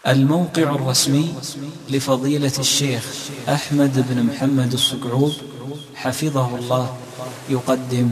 الموقع الرسمي لفضيلة الشيخ أحمد بن محمد الصقعوب حفظه الله يقدم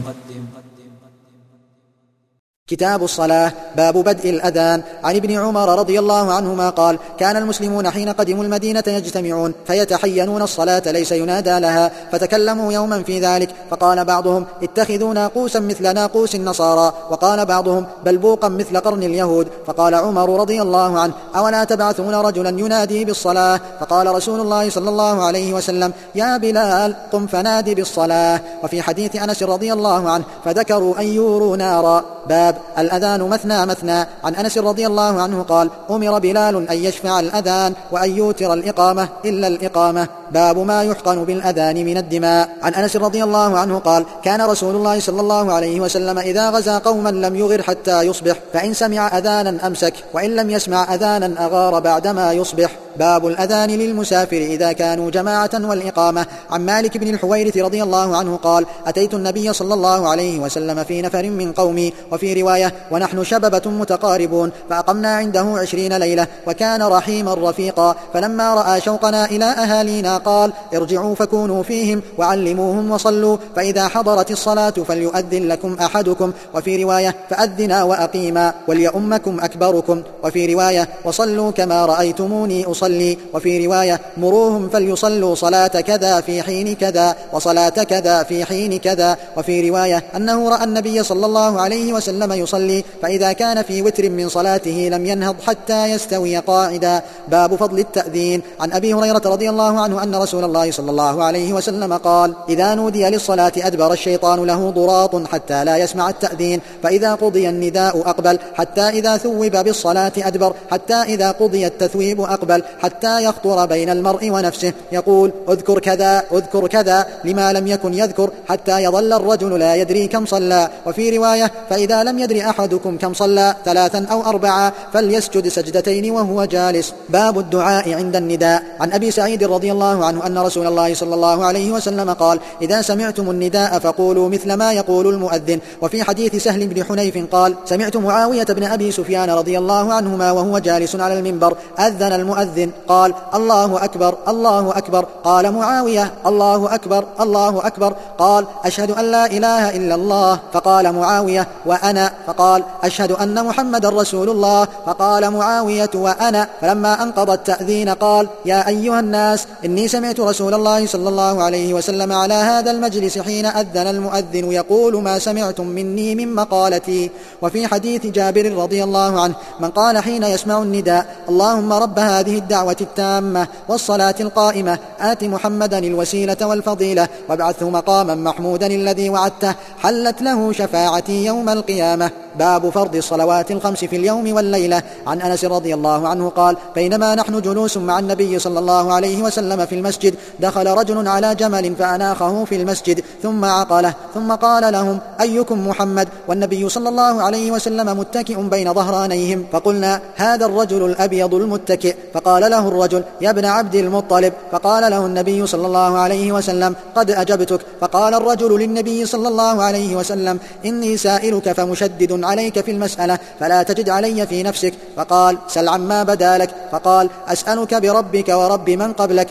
كتاب الصلاة. باب بدء الأذان. عن ابن عمر رضي الله عنهما قال: كان المسلمون حين قدموا المدينة يجتمعون فيتحينون الصلاة ليس ينادى لها، فتكلموا يوما في ذلك، فقال بعضهم: اتخذوا ناقوسا مثل ناقوس النصارى، وقال بعضهم: بل بوقا مثل قرن اليهود. فقال عمر رضي الله عنه: أولا تبعثون رجلا ينادي بالصلاة؟ فقال رسول الله صلى الله عليه وسلم: يا بلال قم فنادي بالصلاة. وفي حديث أنس رضي الله عنه: فذكروا أن يوروا نارا. باب الأذان مثنى مثنى. عن أنس رضي الله عنه قال: أمر بلال أن يشفع الأذان وأن يوتر الإقامة إلا الإقامة. باب ما يحقن بالأذان من الدماء. عن أنس رضي الله عنه قال: كان رسول الله صلى الله عليه وسلم إذا غزا قوما لم يغر حتى يصبح، فإن سمع أذانا أمسك، وإن لم يسمع أذانا أغار بعدما يصبح. باب الأذان للمسافر إذا كانوا جماعة والإقامة. عن مالك بن الحويرث رضي الله عنه قال: أتيت النبي صلى الله عليه وسلم في نفر من قومي، وفي رواية: ونحن شببة متقاربون، فأقمنا عنده 20 ليلة، وكان رحيما رفيقا، فلما رأى شوقنا إلى أهالينا قال: ارجعوا فكونوا فيهم وعلموهم وصلوا، فإذا حضرت الصلاة فليؤذن لكم أحدكم، وفي رواية: فأذنا وأقيما وليؤمكم أكبركم، وفي رواية: وصلوا كما رأيتموني أصلي، وفي رواية: مروهم فليصلوا صلاة كذا في حين كذا، وصلاة كذا في حين كذا، وفي رواية أنه رأى النبي صلى الله عليه وسلم يصلي، فإذا كان في وتر من صلاته لم ينهض حتى يستوي قاعدا. باب فضل التأذين. عن أبي هريرة رضي الله عنه أن رسول الله صلى الله عليه وسلم قال: إذا نودي للصلاة أدبر الشيطان له ضراط حتى لا يسمع التأذين، فإذا قضي النداء أقبل، حتى إذا ثوب بالصلاة أدبر، حتى إذا قضي التثويب أقبل، حتى يخطر بين المرء ونفسه يقول: اذكر كذا اذكر كذا، لما لم يكن يذكر، حتى يظل الرجل لا يدري كم صلى. وفي رواية: فإذا لم يدري أحدكم كم صلى 3 أو 4 فليسجد سجدتين وهو جالس. باب الدعاء عند النداء. عن أبي سعيد رضي الله عنه أن رسول الله صلى الله عليه وسلم قال: إذا سمعتم النداء فقولوا مثل ما يقول المؤذن. وفي حديث سهل بن حنيف قال: سمعت معاوية بن أبي سفيان رضي الله عنهما وهو جالس على المنبر، أذن المؤذن قال: الله أكبر الله أكبر. قال معاوية: الله أكبر الله أكبر. قال: أشهد أن لا إله إلا الله. فقال معاوية: وأنا. فقال: أشهد أن محمد رسول الله. فقال معاوية: وأنا. فلما انقضى التأذين قال: يا أيها الناس، إني سمعت رسول الله صلى الله عليه وسلم على هذا المجلس حين أذن المؤذن يقول ما سمعتم مني من مقالتي. وفي حديث جابر رضي الله عنه: من قال حين يسمع النداء: اللهم رب هذه الدعوة التامة والصلاة القائمة آت محمدا الوسيلة والفضيلة وابعثه مقاما محمودا الذي وعدته، حلت له شفاعتي يوم القيامة. باب فرض الصلوات الخمس في اليوم والليلة. عن أنس رضي الله عنه قال: بينما نحن جلوس مع النبي صلى الله عليه وسلم في المسجد، دخل رجل على جمل فأناخه في المسجد ثم عقله، ثم قال لهم: أيكم محمد؟ والنبي صلى الله عليه وسلم متكئ بين ظهرانيهم، فقلنا: هذا الرجل الأبيض المتكئ. فقال له الرجل: يا ابن عبد المطلب. فقال له النبي صلى الله عليه وسلم: قد أجبتك. فقال الرجل للنبي صلى الله عليه وسلم: إني سائلك فمشدد عليك في المسألة، فلا تجد علي في نفسك. فقال: سل عما بدا لك. فقال: أسألك بربك ورب من قبلك،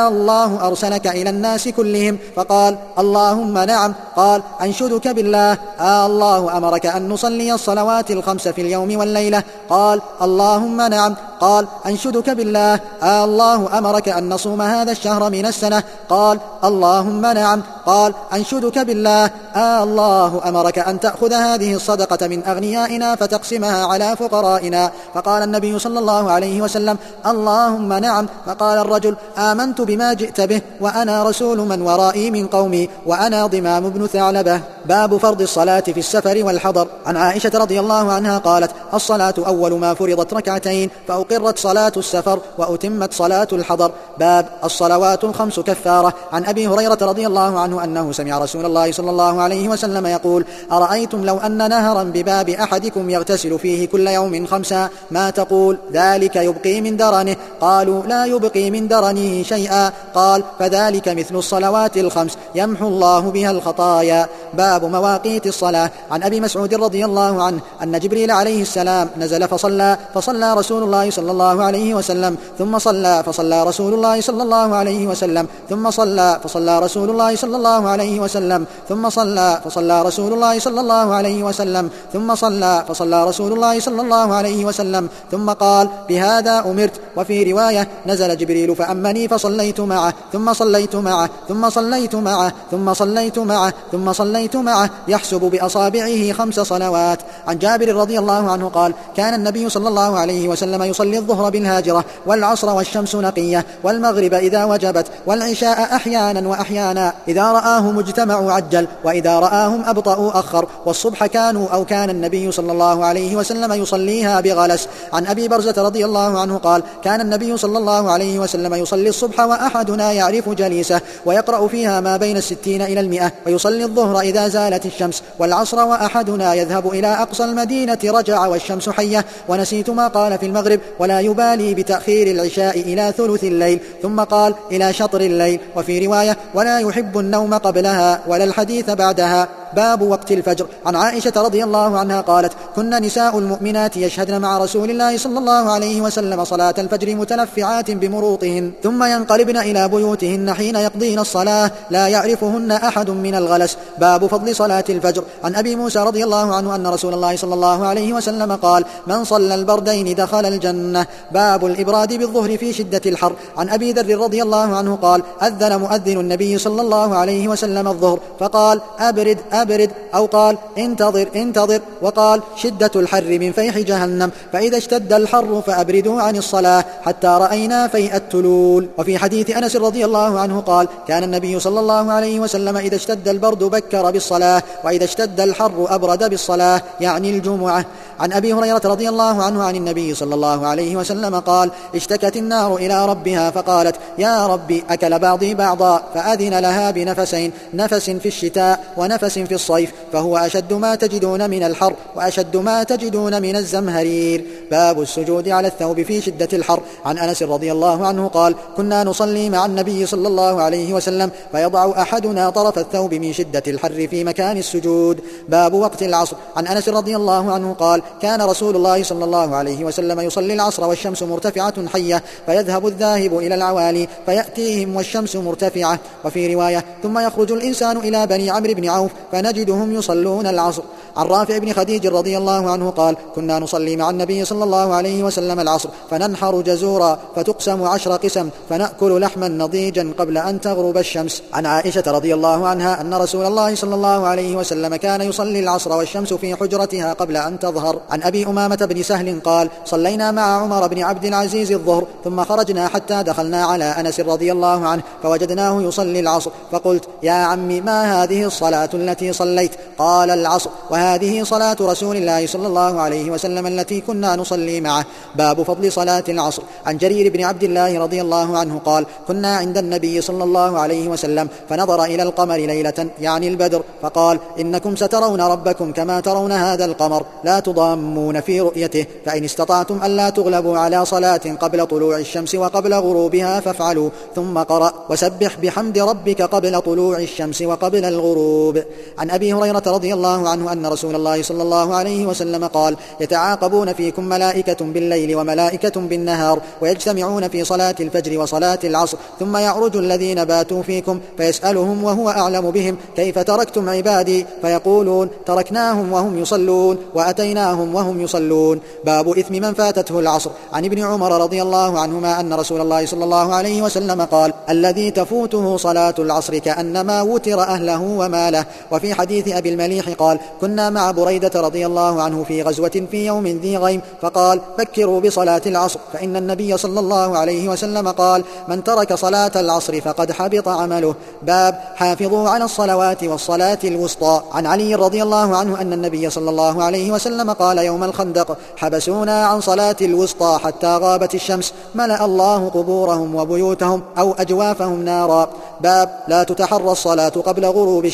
الله أرسلك إلى الناس كلهم؟ فقال: اللهم نعم. قال: أنشدك بالله، الله أمرك أن نصلي الصلوات الخمس في اليوم والليلة؟ قال: اللهم نعم. قال: أنشدك بالله، الله أمرك أن نصوم هذا الشهر من السنة؟ قال: اللهم نعم. قال: أنشدك بالله، الله أمرك أن تأخذ هذه الصدقة من أغنيائنا فتقسمها على فقرائنا؟ فقال النبي صلى الله عليه وسلم: اللهم نعم. فقال الرجل: آمنت بما جئت به، وأنا رسول من ورائي من قومي، وأنا ضمام بن ثعلبة. باب فرض الصلاة في السفر والحضر. عن عائشة رضي الله عنها قالت: الصلاة أول ما فرضت ركعتين، فأقرت صلاة السفر وأتمت صلاة الحضر. باب الصلوات الخمس كفارة. عن أبي هريرة رضي الله عنه أنه سمع رسول الله صلى الله عليه وسلم يقول: أرأيتم لو أن نهرا بباب أحدكم يغتسل فيه كل يوم 5 ما تقول؟ ذلك يبقي من درنه. قالوا: لا يبقي من درنه شيئا. قال: فذلك مثل الصلوات الخمس يمحو الله بها الخطايا. باب مواقيت الصلاة. عن أبي مسعود رضي الله عنه أن جبريل عليه السلام نزل فصلى رسول الله صلى الله عليه وسلم ثم صلى فصلى رسول الله صلى الله عليه وسلم ثم صلى فصلى رسول الله صلى الله عليه وسلم ثم صلى فصلى رسول الله صلى الله عليه وسلم ثم صلى فصلى رسول الله صلى الله عليه وسلم ثم قال بهذا أمرت. وفي رواية نزل جبريل فأمني فصليت معه ثم صليت معه ثم صليت معه ثم صليت معه ثم صليت معه يحسب بأصابعه 5 صلوات. عن جابر رضي الله عنه قال كان النبي صلى الله عليه وسلم يصلي الظهر بالهاجرة والعصر والشمس نقية والمغرب إذا وجبت والعشاء أحيانا وأحيانا إذا رآهم اجتمعوا عجل وإذا رآهم أبطأوا أخر والصبح كان النبي صلى الله عليه وسلم يصليها بغلس. عن أبي برزة رضي الله عنه قال كان النبي صلى الله عليه وسلم يصلي الصبح وأحدنا يعرف جليسه ويقرأ فيها ما بين 60 إلى 100 ويصلي الظهر إذا زالت الشمس والعصر وأحدنا يذهب إلى أقصى المدينة رجع والشمس حية ونسيت ما قال في المغرب ولا يبالي بتأخير العشاء إلى ثلث الليل ثم قال إلى شطر الليل. وفي رواية ولا يحب النوم قبلها ولا الحديث بعدها. باب وقت الفجر. عن عائشة رضي الله عنها قالت كنا نساء المؤمنات يشهدن مع رسول الله صلى الله عليه وسلم صلاة الفجر متلفعات بمروطهن ثم ينقلبن إلى بيوتهن حين يقضين الصلاة لا يعرفهن أحد من الغلس. باب فضل صلاة الفجر. عن أبي موسى رضي الله عنه أن رسول الله صلى الله عليه وسلم قال من صلى البردين دخل الجنة. باب الإبراد بالظهر في شدة الحر. عن أبي ذر رضي الله عنه قال أذن مؤذن النبي صلى الله عليه وسلم الظهر فقال أبرد أبرد أو قال انتظر انتظر وقال شدة الحر من فيح جهنم فإذا اشتد الحر فأبردوا عن الصلاة حتى رأينا فيء التلول. وفي حديث أنس رضي الله عنه قال كان النبي صلى الله عليه وسلم إذا اشتد البرد بكر بالصلاة وإذا اشتد الحر أبرد بالصلاة يعني الجمعة. عن أبي هريرة رضي الله عنه عن النبي صلى الله عليه وسلم قال اشتكت النار إلى ربها فقالت يا ربي أكل بعضي بعضا فأذن لها بنفسين نفس في الشتاء ونفس في الصيف فهو أشد ما تجدون من الحر وأشد ما تجدون من الزمهرير. باب السجود على الثوب في شدة الحر. عن أنس رضي الله عنه قال كنا نصلي مع النبي صلى الله عليه وسلم فيضع أحدنا طرف الثوب من شدة الحر في مكان السجود. باب وقت العصر. عن أنس رضي الله عنه قال كان رسول الله صلى الله عليه وسلم يصلي العصر والشمس مرتفعة حية فيذهب الذاهب إلى العوالي فيأتيهم والشمس مرتفعة. وفي رواية ثم يخرج الإنسان إلى بني عمرو بن عوف فنجدهم يصلون العصر. عن رافع بن خديج رضي الله عنه قال كنا نصلي مع النبي صلى الله عليه وسلم العصر فننحر جزورا فتقسم 10 قسم فنأكل لحما نضيجا قبل أن تغرب الشمس. عن عائشة رضي الله عنها أن رسول الله صلى الله عليه وسلم كان يصلي العصر والشمس في حجرتها قبل أن تظهر. عن أبي أمامة بن سهل قال صلينا مع عمر بن عبد العزيز الظهر ثم خرجنا حتى دخلنا على أنس رضي الله عنه فوجدناه يصلي العصر فقلت يا عمي ما هذه الصلاة التي صليت؟ قال العصر وهذه صلاة رسول الله صلى الله عليه وسلم التي كنا نصلي معه. باب فضل صلاة العصر. عن جرير بن عبد الله رضي الله عنه قال كنا عند النبي صلى الله عليه وسلم فنظر إلى القمر ليلة يعني البدر فقال إنكم سترون ربكم كما ترون هذا القمر لا تضامون في رؤيته فإن استطعتم ألا تغلبوا على صلاة قبل طلوع الشمس وقبل غروبها فافعلوا. ثم قرأ وسبح بحمد ربك قبل طلوع الشمس وقبل الغروب. عن أبي هريرة رضي الله عنه أن رسول الله صلى الله عليه وسلم قال يتعاقبون فيكم ملائكة بالليل وملائكة بالنهار ويجتمعون في صلاة الفجر وصلاة العصر ثم يعرج الذين باتوا فيكم فيسألهم وهو أعلم بهم كيف تركتم عبادي فيقولون تركناهم وهم يصلون وأتيناهم وهم يصلون. باب إثم من فاتته العصر. عن ابن عمر رضي الله عنهما أن رسول الله صلى الله عليه وسلم قال الذي تفوته صلاة العصر كأنما وتر أهله وماله. وفي حديث أبي المليح قال كنا مع بريدة رضي الله عنه في غزوة في يوم ذي غيم فقال فكروا بصلاة العصر فإن النبي صلى الله عليه وسلم قال من ترك صلاة العصر فقد حبط عمله. باب حافظوا على الصلوات والصلاة الوسطى. عن علي رضي الله عنه أن النبي صلى الله عليه وسلم قال يوم الخندق حبسونا عن صلاة الوسطى حتى غابت الشمس ملأ الله قبورهم وبيوتهم أو أجوافهم نارا. باب لا تتحرى الصلاة قبل غروب الشمس.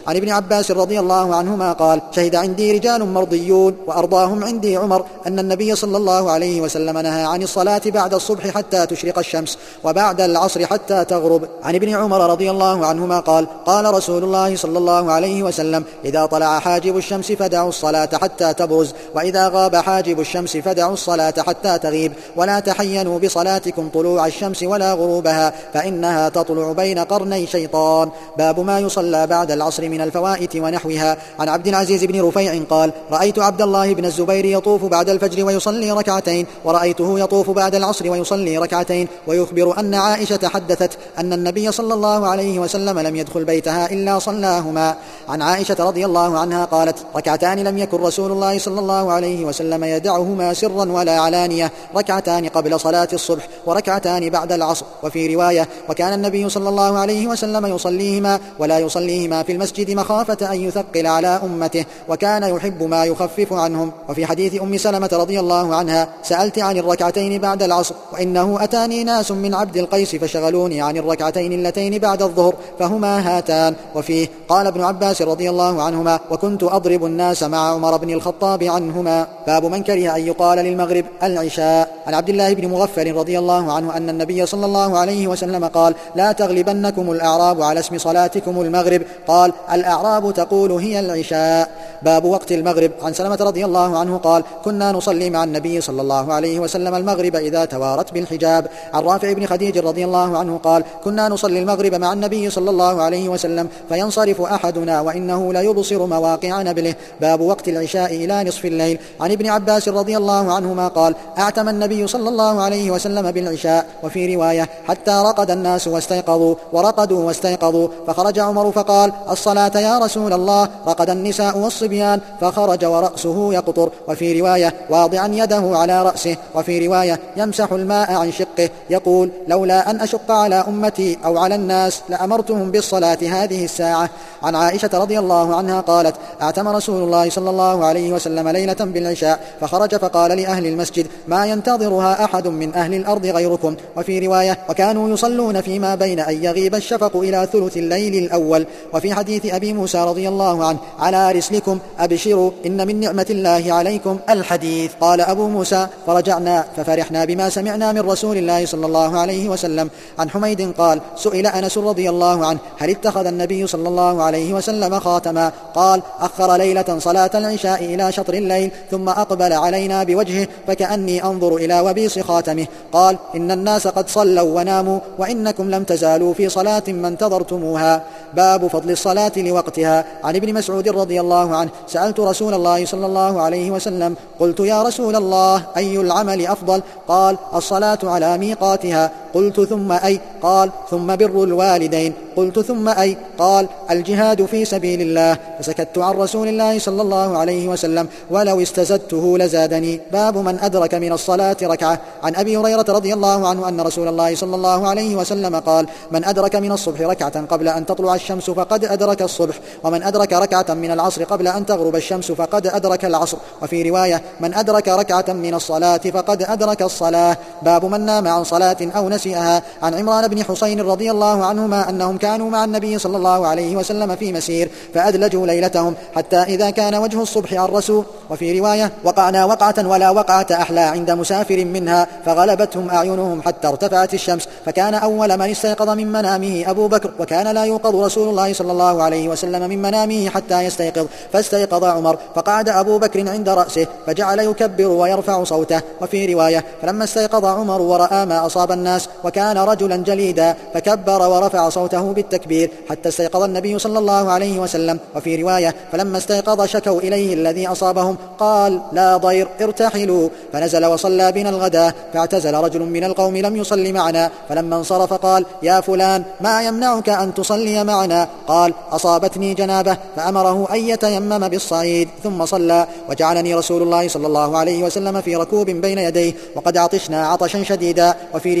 عن ابن عباس رضي الله عنهما قال: شهد عندي رجال مرضيون وأرضاهم عندي عمر أن النبي صلى الله عليه وسلم نهى عن الصلاة بعد الصبح حتى تشرق الشمس وبعد العصر حتى تغرب. عن ابن عمر رضي الله عنهما قال: قال رسول الله صلى الله عليه وسلم: إذا طلع حاجب الشمس فدعوا الصلاة حتى تبرز، وإذا غاب حاجب الشمس فدعوا الصلاة حتى تغيب، ولا تحينوا بصلاتكم طلوع الشمس ولا غروبها فإنها تطلع بين قرني شيطان. باب ما يصلى بعد العصر من الفوائت ونحوها. عن عبد العزيز بن رفيع قال: رأيت عبد الله بن الزبير يطوف بعد الفجر ويصلي ركعتين، ورأيته يطوف بعد العصر ويصلي ركعتين، ويخبر أن عائشة حدثت أن النبي صلى الله عليه وسلم لم يدخل بيتها إلا صلاهما. عن عائشة رضي الله عنها قالت: ركعتان لم يكن رسول الله صلى الله عليه وسلم يدعهما سرا ولا علانية، ركعتان قبل صلاة الصبح وركعتان بعد العصر. وفي رواية: وكان النبي صلى الله عليه وسلم يصليهما ولا يصليهما في المسجد مخافة أن يثقل على أمته، وكان يحب ما يخفف عنهم. وفي حديث أم سلمة رضي الله عنها: سألت عن الركعتين بعد العصر، وإنه أتاني ناس من عبد القيس فشغلوني عن الركعتين اللتين بعد الظهر فهما هاتان. وفيه قال ابن عباس رضي الله عنهما: وكنت أضرب الناس مع عمر بن الخطاب عنهما. باب من كره أن يقال للمغرب العشاء. عن عبد الله بن مغفل رضي الله عنه أن النبي صلى الله عليه وسلم قال: لا تغلبنكم الأعراب على اسم صلاتكم المغرب. قال: الأعراب تقول هي العشاء. باب وقت المغرب. عن سلمة رضي الله عنه قال: كنا نصلي مع النبي صلى الله عليه وسلم المغرب إذا توارت بالحجاب. عن رافع بن خديج رضي الله عنه قال: كنا نصلي المغرب مع النبي صلى الله عليه وسلم فينصرف أحدنا وإنه ليبصر مواقع نبله. باب وقت العشاء إلى نصف الليل. عن ابن عباس رضي الله عنهما قال: أعتم النبي صلى الله عليه وسلم بالعشاء. وفي رواية: حتى رقد الناس واستيقظوا ورقدوا واستيقظوا، فخرج عمر فقال: الصلاة يا رسول الله. رقد النساء والصبيان فخرج ورأسه يقطر. وفي رواية: واضعا يده على رأسه. وفي رواية: يمسح الماء عن شقه يقول: لولا أن أشق على أمتي أو على الناس لأمرتهم بالصلاة هذه الساعة. عن عائشة رضي الله عنها قالت: أعتم رسول الله صلى الله عليه وسلم ليلة بالعشاء فخرج فقال لأهل المسجد: ما ينتظرها أحد من أهل الأرض غيركم. وفي رواية: وكانوا يصلون فيما بين أن يغيب الشفق إلى ثلث الليل الأول. وفي حديث أبي موسى رضي الله عنه: على رسلكم أبشروا إن من نعمة الله عليكم الحديث. قال أبو موسى: فرجعنا ففرحنا بما سمعنا من رسول الله صلى الله عليه وسلم. عن حميد قال: سئل أنس رضي الله عنه: هل اتخذ النبي صلى الله عليه وسلم خاتما؟ قال: أخر ليلة صلاة العشاء إلى شطر الليل ثم أقبل علينا بوجهه فكأني أنظر إلى وبيص خاتمه. قال: إن الناس قد صلوا وناموا وإنكم لم تزالوا في صلاة ما انتظرتموها. باب فضل الصلاة لوقتها. عن ابن مسعود رضي الله عنه: سألت رسول الله صلى الله عليه وسلم قلت: يا رسول الله أي العمل أفضل؟ قال: الصلاة على ميقاتها. قلت: ثم أي؟ قال: ثم بر الوالدين. قلت: ثم أي؟ قال: الجهاد في سبيل الله. فسكت عن رسول الله صلى الله عليه وسلم ولو استزدته لزادني. باب من أدرك من الصلاة ركعة. عن أبي هريرة رضي الله عنه أن رسول الله صلى الله عليه وسلم قال: من أدرك من الصبح ركعة قبل أن تطلع الشمس فقد أدرك الصبح، ومن أدرك ركعة من العصر قبل أن تغرب الشمس فقد أدرك العصر. وفي رواية: من أدرك ركعة من الصلاة فقد أدرك الصلاة. باب من نام عن صلاة أو نسيها. عن عمران بن حسين رضي الله عنهما أنهم كانوا مع النبي صلى الله عليه وسلم في مسير فأدلجوا ليلتهم حتى إذا كان وجه الصبح عرسوا. وفي رواية: وقعنا وقعة ولا وقعة أحلى عند مسافر منها فغلبتهم أعينهم حتى ارتفعت الشمس، فكان أول من استيقظ من منامه أبو بكر، وكان لا يوقظ رسول الله صلى الله عليه وسلم من منامه حتى يستيقظ، فاستيقظ عمر فقعد أبو بكر عند رأسه فجعل يكبر ويرفع صوته. وفي رواية: فلما استيقظ عمر ورأى ما أصاب الناس وكان رجلا جليدا فكبر ورفع صوته بالتكبير حتى استيقظ النبي صلى الله عليه وسلم. وفي رواية: فلما استيقظ شكوا إليه الذي أصابهم قال: لا ضير ارتحلوا. فنزل وصلى بنا الغداء فاعتزل رجل من القوم لم يصلي معنا، فلما انصرف قال: يا فلان ما يمنعك أن تصلي معنا؟ قال: أصابتني جنابة، فأمره أن يتيمم بالصعيد ثم صلى. وجعلني رسول الله صلى الله عليه وسلم في ركوب بين يديه وقد عطشنا عطشا شديدا. وفي رواية: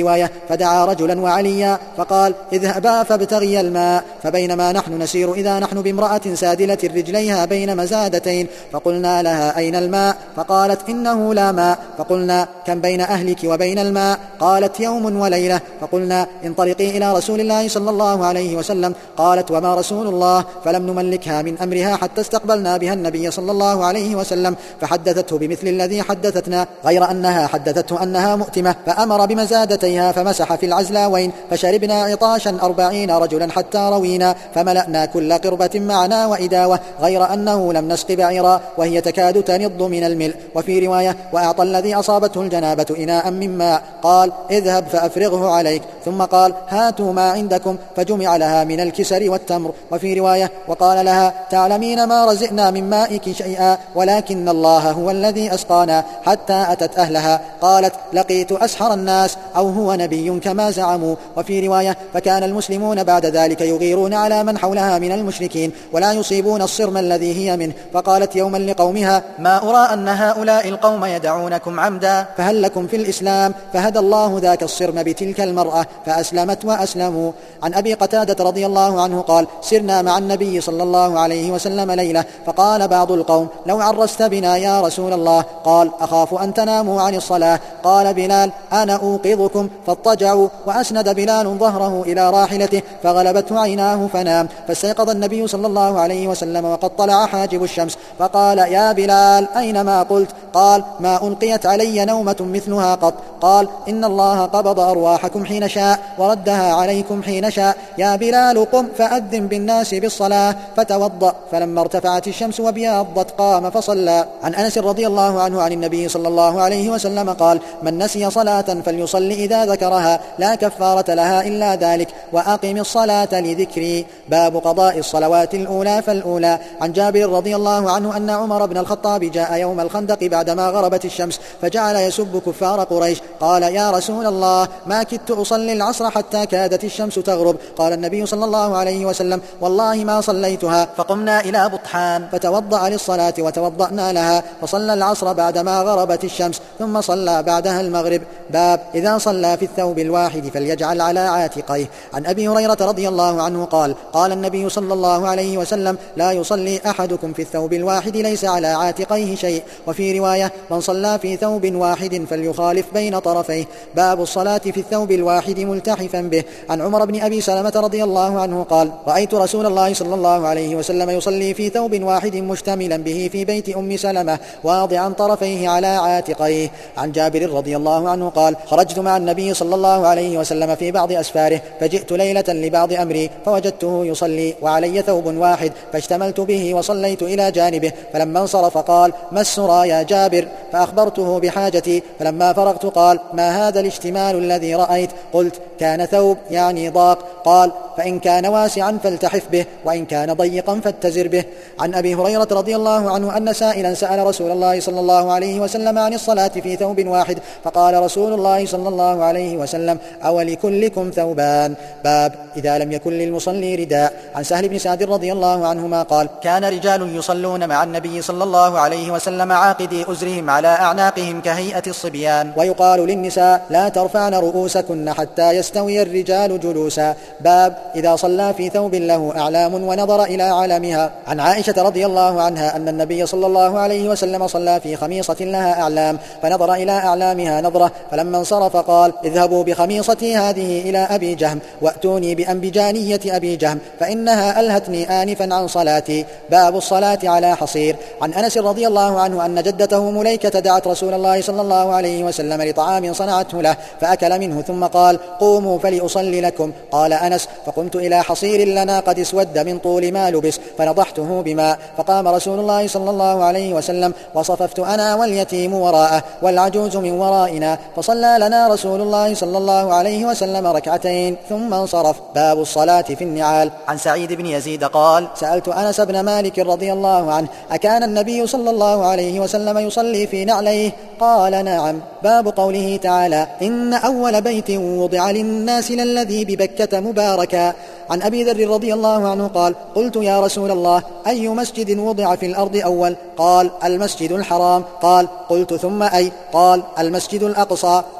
فدعا رجلا وعليا فقال اذهبا فابتغيا الماء. فبينما نحن نسير إذا نحن بامرأة سادلة رجليها بين مزادتين، فقلنا لها أين الماء؟ فقالت إنه لا ماء. فقلنا كم بين أهلك وبين الماء؟ قالت يوم وليلة. فقلنا انطلقي إلى رسول الله صلى الله عليه وسلم. قالت وما رسول الله؟ فلم نملكها من أمرها حتى استقبلنا بها النبي صلى الله عليه وسلم، فحدثته بمثل الذي حدثتنا، غير أنها حدثته أنها مؤتمة، فأمر بمزادتيها فمسح في العزلاوين، فشربنا عطاشا 40 رجلا حتى روينا، فملأنا كل قربة معنا وإداوة، غير أنه لم نسق بعيرا وهي تكاد تنض من الملء. وفي رواية وأعطى الذي أصابته الجنابة إناء من ماء، قال اذهب فأفرغه عليك، ثم قال هاتوا ما عندكم، فجمع لها من الكسر والتمر. وفي رواية وقال لها تعلمين ما رزقنا من مائك شيئا، ولكن الله هو الذي أسقانا، حتى أتت أهلها قالت لقيت أسحر الناس أو هو نبي كما زعموا. وفي رواية فكان المسلمون بعد ذلك يغيرون على من حولها من المشركين ولا يصيبون الصرم الذي هي منه. فقالت يوما لقومها ما أرى أن هؤلاء القوم يدعونكم عمدا، فهل لكم في الإسلام؟ فهدى الله ذاك الصرم بتلك المرأة فأسلمت وأسلموا. عن أبي قتادة رضي الله عنه قال سرنا مع النبي صلى الله عليه وسلم ليلة، فقال بعض القوم لو عرست بنا يا رسول الله، قال أخاف أن تناموا عن الصلاة. قال بلال أنا أوقظكم، فاضطجعوا، وأسند بلال ظهره إلى راحلته فغلبته عيناه فنام، فاستيقظ النبي صلى الله عليه وسلم وقد طلع حاجب الشمس، فقال يا بلال أين ما قلت؟ قال ما ألقيت علي نومة مثلها قط. قال إن الله قبض أرواحكم حين شاء وردها عليكم حين شاء، يا بلال قم فأذن بالناس بالصلاة، فتوضأ، فلما ارتفعت الشمس وبيضت قام فصلى. عن أنس رضي الله عنه عن النبي صلى الله عليه وسلم قال من نسي صلاة فليصلي إذا ذكرها، لا كفارة لها إلا ذلك، وأقم الصلاة لذكري. باب قضاء الصلوات الأولى فالأولى. عن جابر رضي الله عنه أن عمر بن الخطاب جاء يوم الخندق بعدما غربت الشمس فجعل يسب كفار قريش، قال يا رسول الله ما كدت أصلي العصر حتى كادت الشمس تغرب. قال النبي صلى الله عليه وسلم والله ما صليتها. فقمنا إلى بطحان فتوضأ للصلاة وتوضأنا لها، فصلى العصر بعدما غربت الشمس ثم صلى بعدها المغرب. باب إذا صلى في الثوب الواحد فليجعل على عاتقيه. عن أبي هريرة رضي الله عنه قال قال النبي صلى الله عليه وسلم لا يصلي أحدكم في الثوب الواحد ليس على عاتقيه شيء. وفي رواية من صلى في ثوب واحد فليخالف بين طرفيه. باب الصلاة في الثوب الواحد ملتحفا به. عن عمر بن أبي سلمة رضي الله عنه قال رأيت رسول الله صلى الله عليه وسلم يصلي في ثوب واحد مشتملا به في بيت أم سلمة واضعا طرفيه على عاتقيه. عن جابر رضي الله عنه قال خرجت مع النبي صلى الله عليه وسلم في بعض أسفاره، فجئت ليلة لبعض أمري فوجدته يصلي وعلي ثوب واحد، فاشتملت به وصليت إلى جانبه، فلما انصرف قال ما السرى يا جابر؟ فأخبرته بحاجتي، فلما فرغت قال ما هذا الاشتمال الذي رأيت؟ قلت كان ثوب يعني ضاق. قال فإن كان واسعا فالتحف به، وإن كان ضيقا فاتزر به. عن أبي هريرة رضي الله عنه أن سائلا سأل رسول الله صلى الله عليه وسلم عن الصلاة في ثوب واحد، فقال رسول الله صلى الله عليه وسلم أولكلكم ثوبان. باب إذا لم يكن للمصلي رداء. عن سهل بن سعد رضي الله عنهما قال كان رجال يصلون مع النبي صلى الله عليه وسلم عاقدي أزرهم على أعناقهم كهيئة الصبيان، ويقال للنساء لا ترفعن رؤوسكن حتى يستوي الرجال جلوسا. باب إذا صلى في ثوب له أعلام ونظر إلى علامها. عن عائشة رضي الله عنها أن النبي صلى الله عليه وسلم صلى في خميصة لها أعلام، فنظر إلى أعلامها نظرة، فلما انصرف قال اذهبوا بخميصتي هذه إلى أبي جهم وأتوني بأنبجانية أبي جهم فإنها ألهتني آنفا عن صلاتي. باب الصلاة على حصير. عن أنس رضي الله عنه أن جدته مليكة دعت رسول الله صلى الله عليه وسلم لطعام صنعته له فأكل منه ثم قال قوموا فلأصلي لكم. قال أنس فقمت إلى حصير لنا قد اسود من طول ما لبس فنضحته بماء، فقام رسول الله صلى الله عليه وسلم وصففت أنا واليتيم وراءه والعجوز من ورائنا، فصلى لنا رسول الله صلى الله عليه وسلم ركعتين ثم انصرف. باب الصلاة في النعال. عن سعيد بن يزيد قال سألت أنس بن مالك رضي الله عنه أكان النبي صلى الله عليه وسلم يصلي في نعليه؟ قال نعم. باب قوله تعالى إن أول بيت وضع للناس للذي ببكة مباركا. عن أبي ذر رضي الله عنه قال قلت يا رسول الله أي مسجد وضع في الأرض أول؟ قال المسجد الحرام. قال قلت ثم أي؟ قال المسجد الأقصى.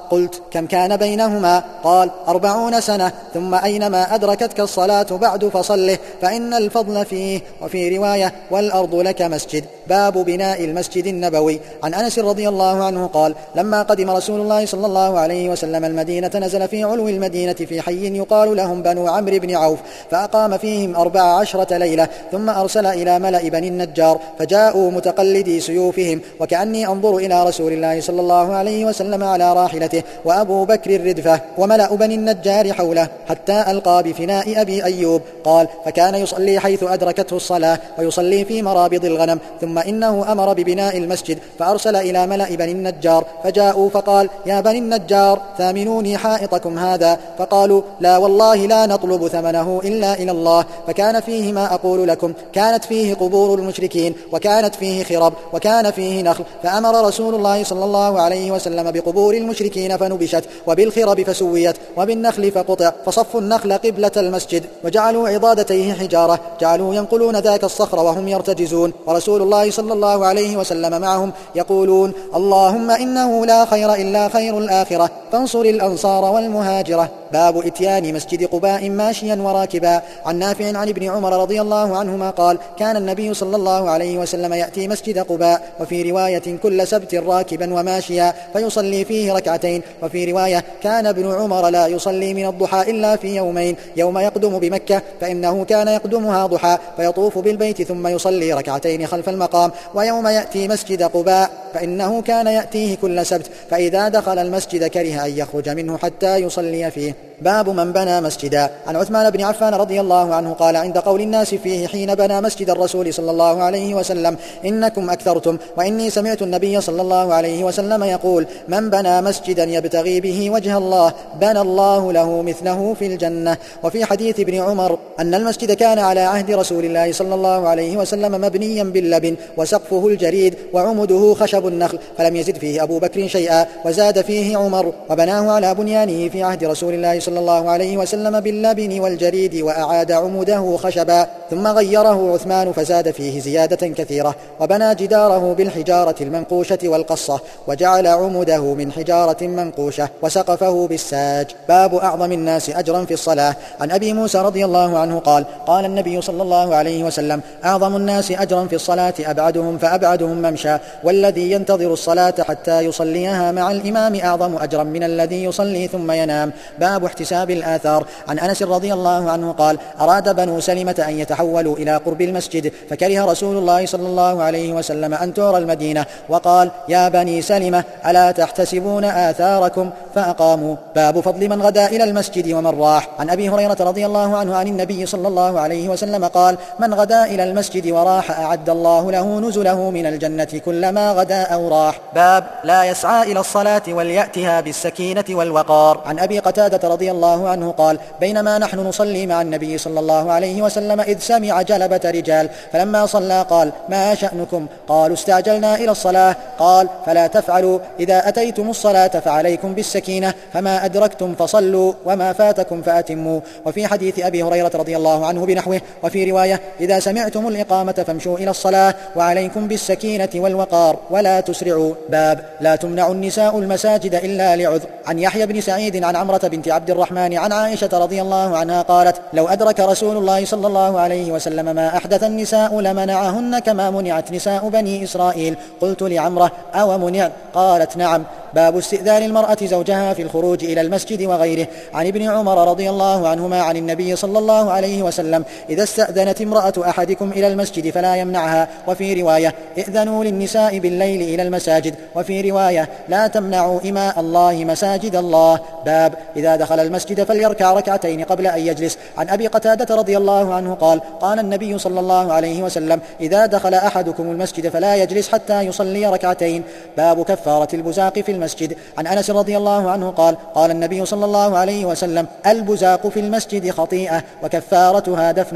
قلت كم كان بينهما؟ قال 40 سنة. ثم أينما أدركتك الصلاة بعد فصله فإن الفضل فيه. وفي رواية والأرض لك مسجد. باب بناء المسجد النبوي. عن أنس رضي الله عنه قال لما قدم رسول الله صلى الله عليه وسلم المدينة نزل في علو المدينة في حي يقال لهم بنو عمرو بن عوف، فأقام فيهم 14 ليلة، ثم أرسل إلى ملأ بني النجار فجاءوا متقلدي سيوفهم، وكأني أنظر إلى رسول الله صلى الله عليه وسلم على راحلته وأبو بكر الردفة وملأ بني النجار حوله، حتى ألقى بفناء أبي أيوب. قال فكان يصلي حيث أدركته الصلاة ويصلي في مرابض الغنم. ثم إنه أمر ببناء المسجد فأرسل إلى ملأ بني النجار فجاءوا فقال يا بني النجار ثامنوني حائطكم هذا، فقالوا لا والله لا نطلب ثمنه إلا إلى الله. فكان فيه ما أقول لكم، كانت فيه قبور المشركين، وكانت فيه خرب، وكان فيه نخل، فأمر رسول الله صلى الله عليه وسلم بقبور المشركين فنبشت، وبالخرب فسويت، وبالنخل فقطع، فصفوا النخل قبلة المسجد، وجعلوا عضادتيه حجارة، جعلوا ينقلون ذاك الصخر وهم يرتجزون، ورسول الله صلى الله عليه وسلم معهم يقولون اللهم إنه لا خير إلا خير الآخرة فانصر الأنصار والمهاجرة. باب إتيان مسجد قباء ماشيا وراكبا. عن نافع عن ابن عمر رضي الله عنهما قال كان النبي صلى الله عليه وسلم يأتي مسجد قباء، وفي رواية كل سبت راكبا وماشيا فيصلي فيه ركعتين. وفي رواية كان ابن عمر لا يصلي من الضحى إلا في يومين، يوم يقدم بمكة فإنه كان يقدمها ضحى فيطوف بالبيت ثم يصلي ركعتين خلف المقام، ويوم يأتي مسجد قباء فإنه كان يأتيه كل سبت، فإذا دخل المسجد كره أن يخرج منه حتى يصلي فيه. باب من بنى مسجدا. عن عثمان بن عفان رضي الله عنه قال عند قول الناس فيه حين بنى مسجد الرسول صلى الله عليه وسلم إنكم أكثرتم، وإني سمعت النبي صلى الله عليه وسلم يقول من بنى مسجدا يبتغي به وجه الله بنى الله له مثله في الجنة. وفي حديث ابن عمر أن المسجد كان على عهد رسول الله صلى الله عليه وسلم مبنيا باللبن، وسقفه الجريد، وعمده خشب النخل، فلم يزد فيه أبو بكر شيئا، وزاد فيه عمر، وبناه على بنيانه في عهد رسول الله صلى الله عليه وسلم باللبن والجريد، وأعاد عمده خشبا، ثم غيره عثمان فزاد فيه زيادة كثيرة، وبنى جداره بالحجارة المنقوشة والقصة، وجعل عمده من حجارة منقوشة، وسقفه بالساج. باب أعظم الناس أجرا في الصلاة. عن أبي موسى رضي الله عنه قال قال النبي صلى الله عليه وسلم أعظم الناس أجرا في الصلاة أبعدهم فأبعدهم ممشى، والذي ينتظر الصلاة حتى يصليها مع الإمام أعظم أجرا من الذي يصلي ثم ينام. باب احتساب الآثار. عن أنس رضي الله عنه قال أراد بنو سلمة أن يتحولوا إلى قرب المسجد، فكره رسول الله صلى الله عليه وسلم أن ترى المدينة، وقال يا بني سلمة ألا تحتسبون آثاركم؟ فأقاموا. باب فضل من غدا إلى المسجد ومن راح. عن أبي هريرة رضي الله عنه عن النبي صلى الله عليه وسلم قال من غدا إلى المسجد وراح أعد الله له نزله من الجنة كلما غدا أو راح. باب لا يسعى إلى الصلاة وليأتها بالسكينة والوقار. عن أبي قتادة رضي الله عنه قال بينما نحن نصلي مع النبي صلى الله عليه وسلم إذ سمع جلبة رجال، فلما صلى قال ما شأنكم؟ قالوا استعجلنا إلى الصلاة. قال فلا تفعلوا، إذا أتيتم الصلاة فعليكم بالسكينة، فما أدركتم فصلوا وما فاتكم فأتموا. وفي حديث أبي هريرة رضي الله عنه بنحوه. وفي رواية إذا سمعتم الإقامة فامشوا إلى الصلاة وعليكم بالسكينة والوقار ولا تسرعوا. باب لا تمنع النساء المساجد إلا لعذر. عن يحيى بن سعيد عن عمرة بنت عبد الرحمن عن عائشة رضي الله عنها قالت لو أدرك رسول الله صلى الله عليه وسلم ما أحدث النساء لمنعهن كما منعت نساء بني إسرائيل. قلت لعمرة أو منع؟ قالت نعم. باب استئذان المرأة زوجها في الخروج إلى المسجد وغيره. عن ابن عمر رضي الله عنهما عن النبي صلى الله عليه وسلم إذا استأذنت امرأة أحدكم إلى المسجد فلا يمنعها. وفي رواية ائذنوا للنساء بالليل إلى المساجد. وفي رواية لا تمنعوا إماء الله مساجد الله. باب إذا دخل المسجد فليركع ركعتين قبل أن يجلس. عن أبي قتادة رضي الله عنه قال قال النبي صلى الله عليه وسلم إذا دخل أحدكم المسجد فلا يجلس حتى يصلي ركعتين. باب كفارة البزاق في المسجد. عن أنس رضي الله عنه قال قال النبي صلى الله عليه وسلم البزاق في المسجد خطيئة وكفارتها دفنها.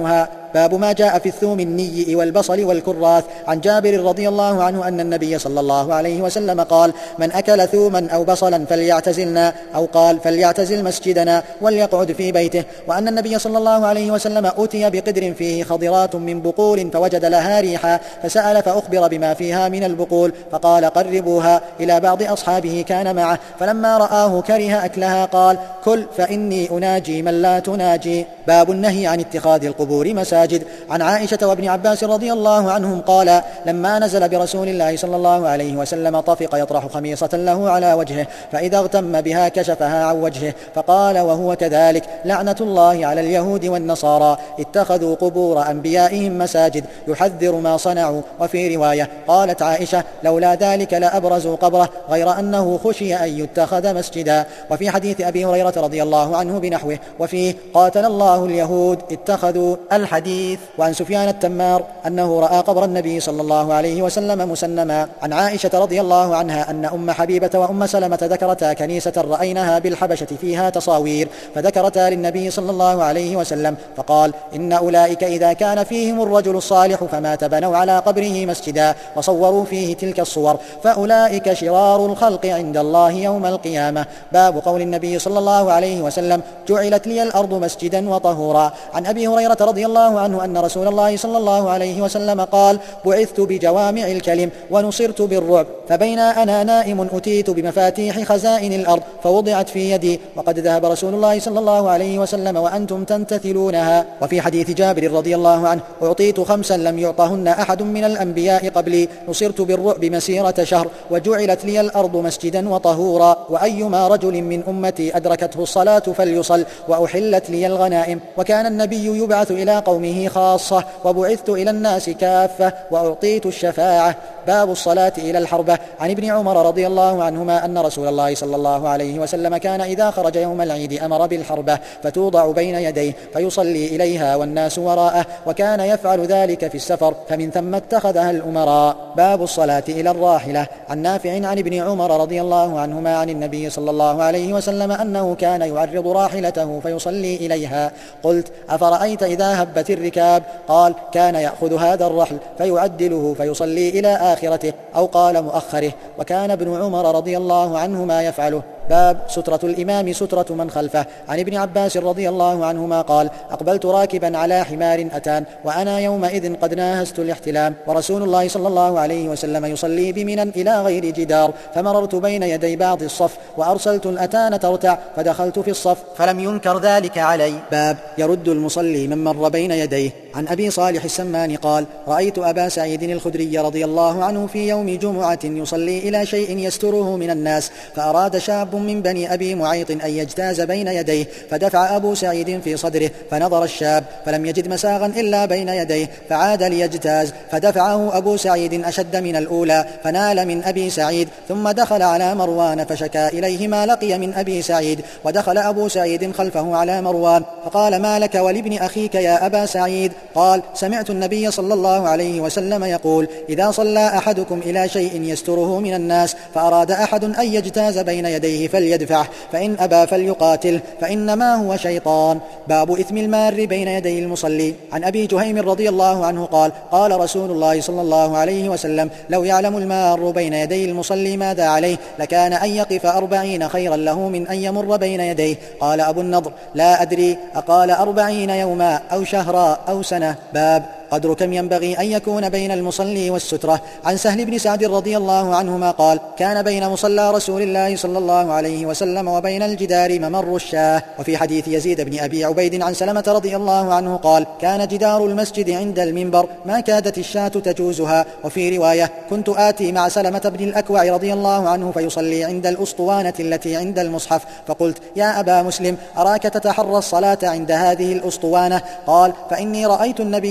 باب ما جاء في الثوم النيء والبصل والكراث. عن جابر رضي الله عنه أن النبي صلى الله عليه وسلم قال: من أكل ثوما أو بصلا فليعتزلنا، أو قال: فليعتزل مسجدنا وليقعد في بيته. وأن النبي صلى الله عليه وسلم أتي بقدر فيه خضرات من بقول فوجد لها ريحا، فسأل فأخبر بما فيها من البقول، فقال: قربوها إلى بعض أصحابه كان معه، فلما رآه كره أكلها قال: كل فإني أناجي من لا تناجي. باب النهي عن اتخاذ القبور مساجد. عن عائشة وابن عباس رضي الله عنهم قال: لما نزل برسول الله صلى الله عليه وسلم طفق يطرح خميصة له على وجهه، فإذا اغتم بها كشفها عن وجهه، فقال وهو كذلك: لعنة الله على اليهود والنصارى اتخذوا قبور أنبيائهم مساجد، يحذر ما صنعوا. وفي رواية قالت عائشة: لولا ذلك لأبرزوا قبره، غير أنه خشي أن يتخذ مسجدا. وفي حديث أبي هريرة رضي الله عنه بنحوه، وفيه: قاتل الله اليهود اتخذوا الحديث. وعن سفيان التمار أنه رأى قبر النبي صلى الله عليه وسلم مسنما. عن عائشة رضي الله عنها أن أم حبيبة وأم سلمة ذكرتا كنيسة رأينها بالحبشة فيها تصاوير، فذكرتا للنبي صلى الله عليه وسلم، فقال: إن أولئك إذا كان فيهم الرجل الصالح فمات بنوا على قبره مسجدا وصوروا فيه تلك الصور، فأولئك شرار الخلق عند الله يوم القيامة. باب قول النبي صلى الله عليه وسلم: جعلت لي الأرض مسجدا وطهورا. عن أبي هريرة رضي الله عنه أن رسول الله صلى الله عليه وسلم قال: بعثت بجوامع الكلم ونصرت بالرعب، فبين أنا نائم أتيت بمفاتيح خزائن الأرض فوضعت في يدي، وقد ذهب رسول الله صلى الله عليه وسلم وأنتم تمتثلونها. وفي حديث جابر رضي الله عنه: أعطيت 5 لم يعطهن أحد من الأنبياء قبلي، نصرت بالرعب مسيرة شهر، وجعلت لي الأرض مسجدا وطهورا، وأيما رجل من أمتي أدركته الصلاة فليصل، وأحلت لي الغنائم. وكان النبي يبعث إلى قومه خاصة، وبعثت إلى الناس كافة، وأعطيت الشفاعة. باب الصلاة إلى الحربة. عن ابن عمر رضي الله عنهما أن رسول الله صلى الله عليه وسلم كان إذا خرج يوم العيد أمر بالحربة فتوضع بين يديه فيصلي إليها والناس وراءه، وكان يفعل ذلك في السفر، فمن ثم اتخذها الأمراء. باب الصلاة إلى الراحلة. عن نافع عن ابن عمر رضي الله عنهما عن النبي صلى الله عليه وسلم أنه كان يعرض راحلته فيصلي إليها. قلت: أفرأيت إذا هبت الركاب؟ قال: كان يأخذ هذا الرحل فيعدله فيصلي إلى آخرته، أو قال مؤخره، وكان ابن عمر رضي الله عنهما يفعله. باب سترة الإمام سترة من خلفه. عن ابن عباس رضي الله عنهما قال: أقبلت راكبا على حمار أتان، وأنا يومئذ قد ناهزت الاحتلام، ورسول الله صلى الله عليه وسلم يصلي بمنى إلى غير جدار، فمررت بين يدي بعض الصف، وأرسلت الأتان ترتع، فدخلت في الصف فلم ينكر ذلك علي. باب يرد المصلي من مر بين يديه. عن أبي صالح السمان قال: رأيت أبا سعيد الخدري رضي الله عنه في يوم جمعة يصلي إلى شيء يستره من الناس، فأراد شاب من بني أبي معيط أن يجتاز بين يديه، فدفع أبو سعيد في صدره، فنظر الشاب فلم يجد مساغا إلا بين يديه، فعاد ليجتاز، فدفعه أبو سعيد أشد من الأولى، فنال من أبي سعيد، ثم دخل على مروان فشكى إليه ما لقي من أبي سعيد، ودخل أبو سعيد خلفه على مروان فقال: ما لك ولابن أخيك يا أبا سعيد؟ قال: سمعت النبي صلى الله عليه وسلم يقول: إذا صلى أحدكم إلى شيء يستره من الناس فأراد أحد أن يجتاز بين يديه فليدفعه، فإن أبى فليقاتل، فإنما هو شيطان. باب إثم المار بين يدي المصلي. عن أبي جهيم رضي الله عنه قال: قال رسول الله صلى الله عليه وسلم: لو يعلم المار بين يدي المصلي ماذا عليه لكان أن يقف 40 خيرا له من أن يمر بين يديه. قال أبو النضر: لا أدري أقال 40 يوما أو شهرا أو سنة. باب قدر كم ينبغي أن يكون بين المصلي والسترة. عن سهل بن سعد رضي الله عنهما قال: كان بين مصلى رسول الله صلى الله عليه وسلم وبين الجدار ممر الشاه. وفي حديث يزيد بن أبي عبيد عن سلمة رضي الله عنه قال: كان جدار المسجد عند المنبر ما كادت الشاة تجوزها. وفي رواية: كنت آتي مع سلمة بن الأكوع رضي الله عنه فيصلي عند الأسطوانة التي عند المصحف، فقلت: يا أبا مسلم، أراك تتحرى الصلاة عند هذه الأسطوانة؟ قال: فإني رأيت النبي صلى الله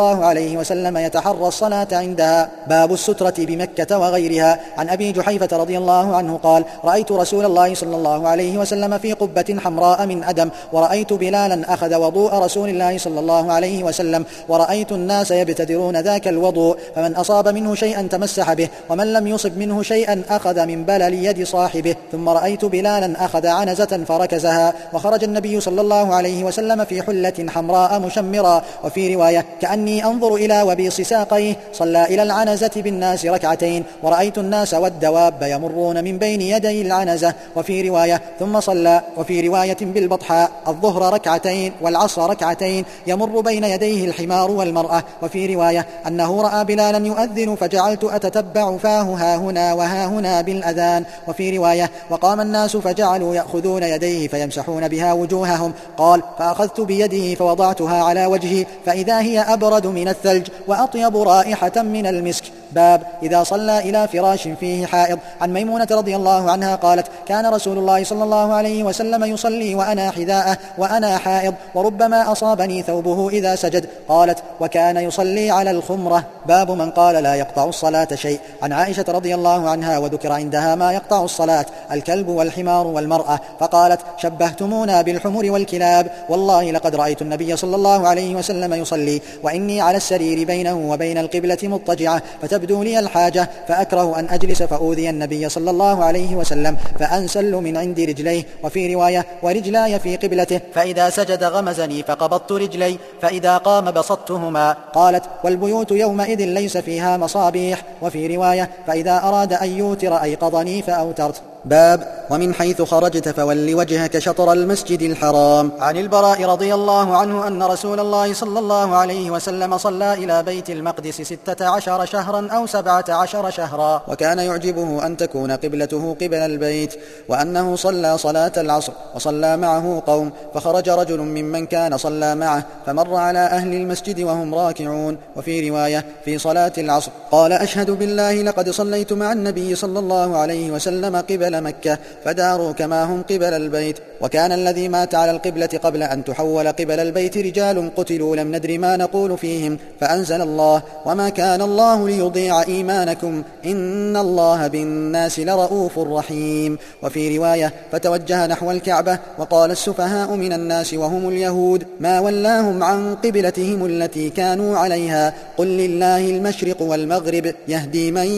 الله عليه وسلم يتحرى الصلاة عندها. باب السترة بمكة وغيرها. عن أبي جحيفة رضي الله عنه قال: رأيت رسول الله صلى الله عليه وسلم في قبة حمراء من أدم، ورأيت بلالا أخذ وضوء رسول الله صلى الله عليه وسلم، ورأيت الناس يبتدرون ذاك الوضوء، فمن أصاب منه شيئا تمسح به، ومن لم يصب منه شيئا أخذ من بلل يد صاحبه. ثم رأيت بلالا أخذ عنزة فركزها، وخرج النبي صلى الله عليه وسلم في حلة حمراء مشمرا. وفي رواية: كأني أنظر إلى وبيص ساقيه، صلى إلى العنزة بالناس ركعتين، ورأيت الناس والدواب يمرون من بين يدي العنزة. وفي رواية: ثم صلى. وفي رواية بالبطحاء: الظهر ركعتين والعصر ركعتين، يمر بين يديه الحمار والمرأة. وفي رواية أنه رأى بلالا يؤذن، فجعلت أتتبع فاه هاهنا وهاهنا بالأذان. وفي رواية: وقام الناس فجعلوا يأخذون يديه فيمسحون بها وجوههم. قال: فأخذت بيده فوضعتها على وجهي، فإذا هي أبرد من الثلج وأطيب رائحة من المسك. باب إذا صلى إلى فراش فيه حائض. عن ميمونة رضي الله عنها قالت: كان رسول الله صلى الله عليه وسلم يصلي وأنا حذاءه وأنا حائض، وربما أصابني ثوبه إذا سجد. قالت: وكان يصلي على الخمرة. باب من قال لا يقطع الصلاة شيء. عن عائشة رضي الله عنها وذكر عندها ما يقطع الصلاة: الكلب والحمار والمرأة. فقالت: شبهتمونا بالحمر والكلاب، والله لقد رأيت النبي صلى الله عليه وسلم يصلي وإني على السرير بينه وبين القبلة مضطجعة، فتبدو لي الحاجة فأكره أن أجلس فأوذي النبي صلى الله عليه وسلم، فأنسل من عند رجليه. وفي رواية: ورجلاي في قبلته، فإذا سجد غمزني فقبضت رجلي، فإذا قام بسطتهما. قالت: والبيوت يومئذ ليس فيها مصابيح. وفي رواية: فإذا أراد أن يوتر أيقظني فأوترت. باب ومن حيث خرجت فول وجهك شطر المسجد الحرام. عن البراء رضي الله عنه أن رسول الله صلى الله عليه وسلم صلى إلى بيت المقدس 16 شهرا أو 17 شهرا، وكان يعجبه أن تكون قبلته قبل البيت، وأنه صلى صلاة العصر وصلى معه قوم، فخرج رجل ممن كان صلى معه فمر على أهل المسجد وهم راكعون. وفي رواية: في صلاة العصر قال: أشهد بالله لقد صليت مع النبي صلى الله عليه وسلم قبل مكة، فداروا كما هم قبل البيت. وكان الذي مات على القبلة قبل أن تحول قبل البيت رجال قتلوا لم ندر ما نقول فيهم، فأنزل الله: وما كان الله ليضيع إيمانكم إن الله بالناس لرؤوف رحيم. وفي رواية: فتوجه نحو الكعبة، وقال السفهاء من الناس وهم اليهود: ما ولاهم عن قبلتهم التي كانوا عليها، قل لله المشرق والمغرب يهدي من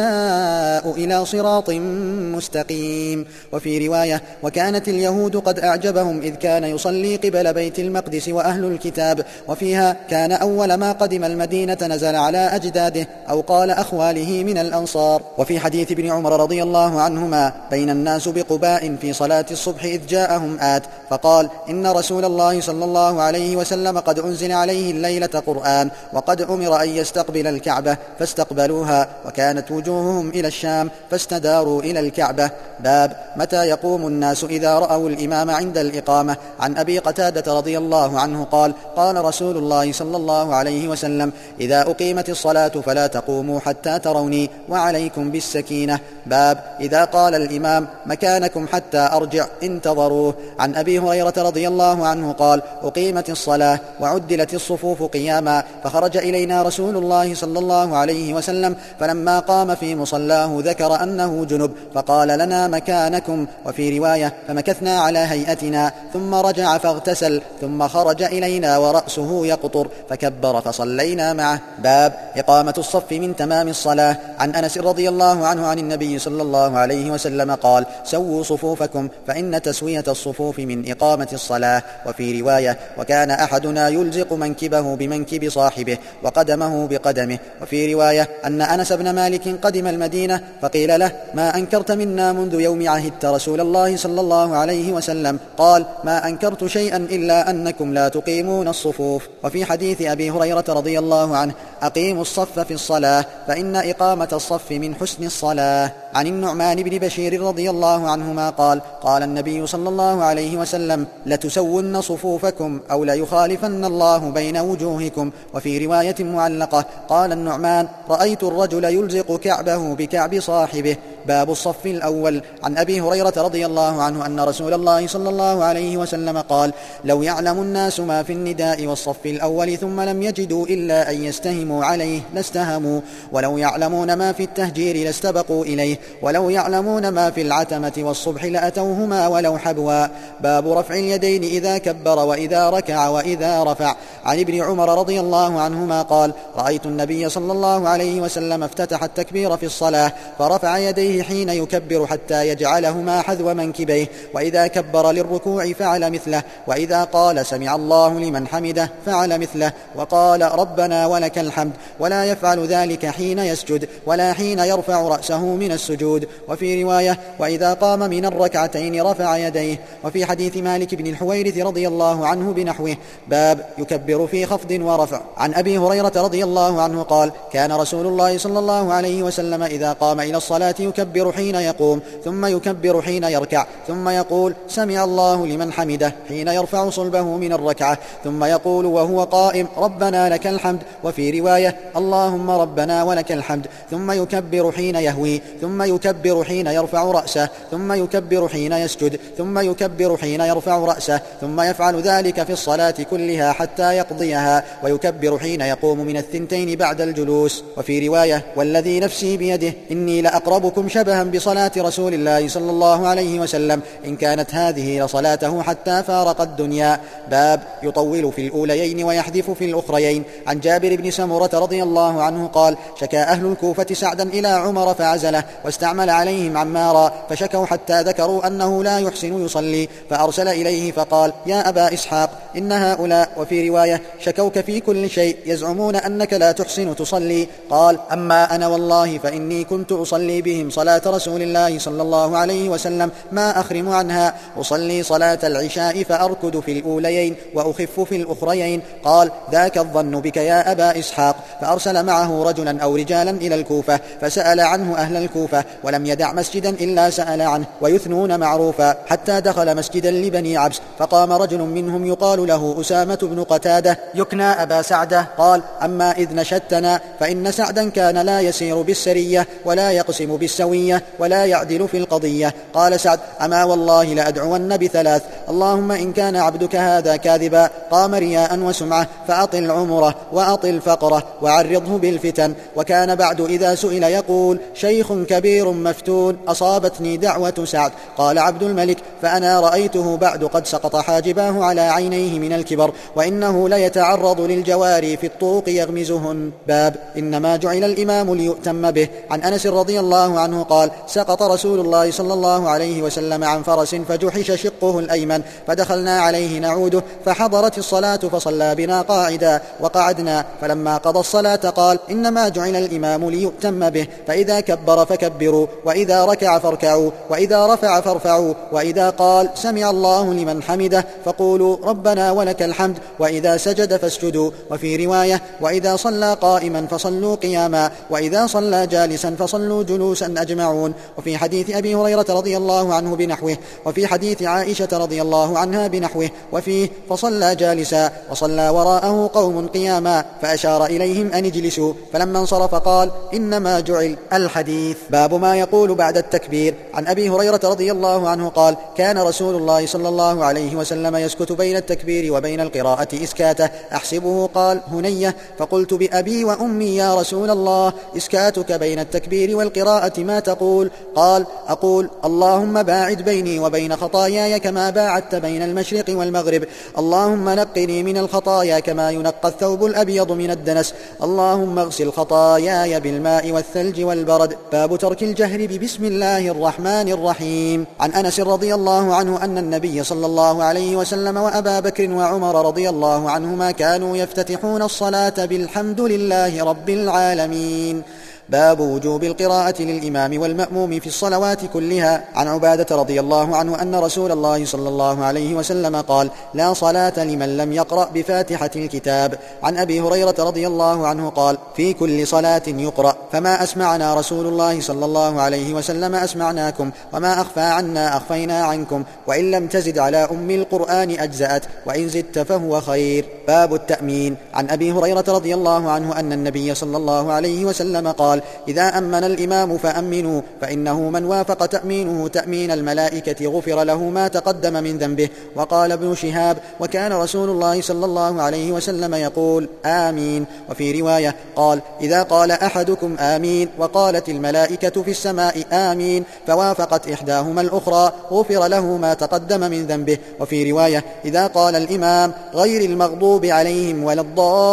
يشاء إلى صراط مستقيم. وفي رواية: وكانت اليهود قد أعجبهم إذ كان يصلي قبل بيت المقدس وأهل الكتاب، وفيها: كان أول ما قدم المدينة نزل على أجداده، أو قال أخواله من الأنصار. وفي حديث ابن عمر رضي الله عنهما: بين الناس بقباء في صلاة الصبح إذ جاءهم آت فقال: إن رسول الله صلى الله عليه وسلم قد أنزل عليه الليلة قرآن، وقد أمر أن يستقبل الكعبة، فاستقبلوها، وكانت وجوههم إلى الشام فاستداروا إلى الكعبة. باب متى يقوم الناس إذا رأوا الإمام عند الإقامة. عن أبي قتادة رضي الله عنه قال: قال رسول الله صلى الله عليه وسلم: إذا أقيمت الصلاة فلا تقوموا حتى تروني، وعليكم بالسكينة. باب إذا قال الإمام: مكانكم حتى أرجع، انتظروه. عن أبي هريرة رضي الله عنه قال: أقيمت الصلاة وعدلت الصفوف قياما، فخرج إلينا رسول الله صلى الله عليه وسلم، فلما قام في مصلاه ذكر أنه جنب، فقال لنا: مكانكم. وفي رواية: فمكثنا على هيئتنا، ثم رجع فاغتسل، ثم خرج إلينا ورأسه يقطر، فكبر فصلينا معه. باب إقامة الصف من تمام الصلاة. عن أنس رضي الله عنه عن النبي صلى الله عليه وسلم قال: سووا صفوفكم، فإن تسوية الصفوف من إقامة الصلاة. وفي رواية: وكان أحدنا يلزق منكبه بمنكب صاحبه وقدمه بقدمه. وفي رواية أن أنس بن مالك قدم المدينة، فقيل له: ما أنكرت منا منذ يوم عهدت رسول الله صلى الله عليه وسلم؟ قال: ما أنكرت شيئا إلا أنكم لا تقيمون الصفوف. وفي حديث أبي هريرة رضي الله عنه: أقيموا الصف في الصلاة، فإن إقامة الصف من حسن الصلاة. عن النعمان بن بشير رضي الله عنهما قال: قال النبي صلى الله عليه وسلم: لتسون صفوفكم أو ليخالفن الله بين وجوهكم. وفي رواية معلقة قال النعمان: رأيت الرجل يلزق كعبه بكعب صاحبه. باب الصف الأول. عن أبي هريرة رضي الله عنه أن رسول الله صلى الله عليه وسلم قال: لو يعلم الناس ما في النداء والصف الأول ثم لم يجدوا إلا أن يستهموا عليه لاستهموا، ولو يعلمون ما في التهجير لاستبقوا إليه، ولو يعلمون ما في العتمة والصبح لأتوهما ولو حبوا. باب رفع اليدين إذا كبر وإذا ركع وإذا رفع. عن ابن عمر رضي الله عنهما قال: رأيت النبي صلى الله عليه وسلم افتتح التكبير في الصلاة فرفع يديه حين يكبر حتى يجعلهما حذو منكبيه، وإذا كبر للركوع فعل مثله، وإذا قال سمع الله لمن حمده فعل مثله، وقال ربنا ولك الحمد، ولا يفعل ذلك حين يسجد ولا حين يرفع رأسه من السجود. وفي رواية: وإذا قام من الركعتين رفع يديه. وفي حديث مالك بن الحويرث رضي الله عنه بنحوه. باب يكبر في خفض ورفع. عن أبي هريرة رضي الله عنه قال: كان رسول الله صلى الله عليه وسلم إذا قام إلى الصلاة يكبر حين يقوم، ثم يكبر حين يركع، ثم يقول سمع الله لمن حمده حين يرفع صلبه من الركعة، ثم يقول وهو قائم ربنا لك الحمد، وفي رواية اللهم ربنا ولك الحمد، ثم يكبر حين يهوي، ثم يكبر حين يرفع رأسه، ثم يكبر حين يسجد، ثم يكبر حين يرفع رأسه، ثم يفعل ذلك في الصلاة كلها حتى يقضيها، ويكبر حين يقوم من الثنتين بعد الجلوس. وفي رواية: والذي نفسي بيده إني لأقربكم شبها بصلاة رسول الله صلى الله عليه وسلم إن كانت هذه لصلاته حتى فارق الدنيا. باب يطول في الأوليين ويحذف في الأخريين. عن جابر بن سمرة رضي الله عنه قال: شكى أهل الكوفة سعدا إلى عمر فعزله، واستعمل عليهم عمارا، فشكوا حتى ذكروا أنه لا يحسن يصلي، فأرسل إليه فقال: يا أبا إسحاق إن هؤلاء، وفي رواية: شكوك في كل شيء يزعمون أنك لا تحسن تصلي. قال: أما أنا والله فإني كنت أصلي بهم صلاة رسول الله صلى الله عليه وسلم ما أخرم عنها، أصلي صلاة العشاء فأركض في الأوليين وأخف في الأخريين. قال: ذاك الظن بك يا أبا إسحاق. فأرسل معه رجلا أو رجالا إلى الكوفة فسأل عنه أهل الكوفة، ولم يدع مسجدا إلا سأل عنه، ويثنون معروفا، حتى دخل مسجدا لبني عبس، فقام رجل منهم يقال له أسامة بن قتادة يكنى أبا سعدة، قال: أما إذ نشدتنا فإن سعدا كان لا يسير بالسرية ولا يقسم بالسوية ولا يعدل في القضية. قال سعد: أما والله لأدعون بثلاث: اللهم إن كان عبدك هذا كاذبا قام رياء وسمعة فأطل عمره وأطل فقره وعرضه بالفتن. وكان بعد إذا سئل يقول: شيخ كبير مفتون أصابتني دعوة سعد. قال عبد الملك: فأنا رأيته بعد قد سقط حاجباه على عينيه من الكبر، وإنه ليتعرض للجواري في الطرق يغمزهن. باب إنما جعل الإمام ليؤتم به. عن أنس رضي الله عنه قال: سقط رسول الله صلى الله عليه وسلم عن فرس فجحش شقه الأيمن، فدخلنا عليه نعوده، فحضرت الصلاة فصلى بنا قاعدا وقعدنا، فلما قضى الصلاة قال: إنما جعل الإمام ليؤتم به، فإذا كبر فكبروا، وإذا ركع فاركعوا، وإذا رفع فارفعوا، وإذا قال سمع الله لمن حمده فقولوا ربنا ولك الحمد، وإذا سجد فاسجدوا. وفي رواية: وإذا صلى قائما فصلوا قياما، وإذا صلى جالسا فصلوا جلوسا أجمعون. وفي حديث أبي هريرة رضي الله عنه بنحوه. وفي حديث عائشة رضي الله عنها بنحوه، وفيه: فصلى جالسا وصلى وراءه قوم قياما فأشار إليهم أن اجلسوا، فلما انصرف قال: إنما جعل. الحديث. باب ما يقول بعد التكبير. عن أبي هريرة رضي الله عنه قال: كان رسول الله صلى الله عليه وسلم يسكت بين التكبير وبين القراءة إسكاته، أحسبه قال هنية، فقلت بأبي وأمي يا رسول الله إسكاتك بين التكبير والقراءة ما تقول؟ قال: أقول اللهم باعد بيني وبين خطاياي كما باعدت بين المشرق والمغرب، اللهم نقني من الخطايا كما ينقى الثوب الأبيض من الدنس، اللهم اغسل خطاياي بالماء والثلج والبرد. باب ترك الجهر ببسم الله الرحمن الرحيم. عن أنس رضي الله عنه أن النبي صلى الله عليه وسلم وأبا بكر وعمر رضي الله عنهما كانوا يفتتحون الصلاة بالحمد لله رب العالمين. باب وجوب القراءة للإمام والمأموم في الصلوات كلها. عن عبادة رضي الله عنه أن رسول الله صلى الله عليه وسلم قال: لا صلاة لمن لم يقرأ بفاتحة الكتاب. عن أبي هريرة رضي الله عنه قال: في كل صلاة يقرأ فما أسمعنا رسول الله صلى الله عليه وسلم أسمعناكم، وما أخفى عنا أخفينا عنكم، وإن لم تزد على أم القرآن أجزأت، وإن زدت فهو خير. باب التأمين. عن أبي هريرة رضي الله عنه أن النبي صلى الله عليه وسلم قال: إذا أمن الإمام فأمنوا، فإنه من وافق تأمينه تأمين الملائكة غفر له ما تقدم من ذنبه. وقال ابن شهاب: وكان رسول الله صلى الله عليه وسلم يقول: آمين. وفي رواية قال: إذا قال أحدكم آمين وقالت الملائكة في السماء آمين فوافقت إحداهما الأخرى غفر له ما تقدم من ذنبه. وفي رواية: إذا قال الإمام غير المغضوب عليهم ولا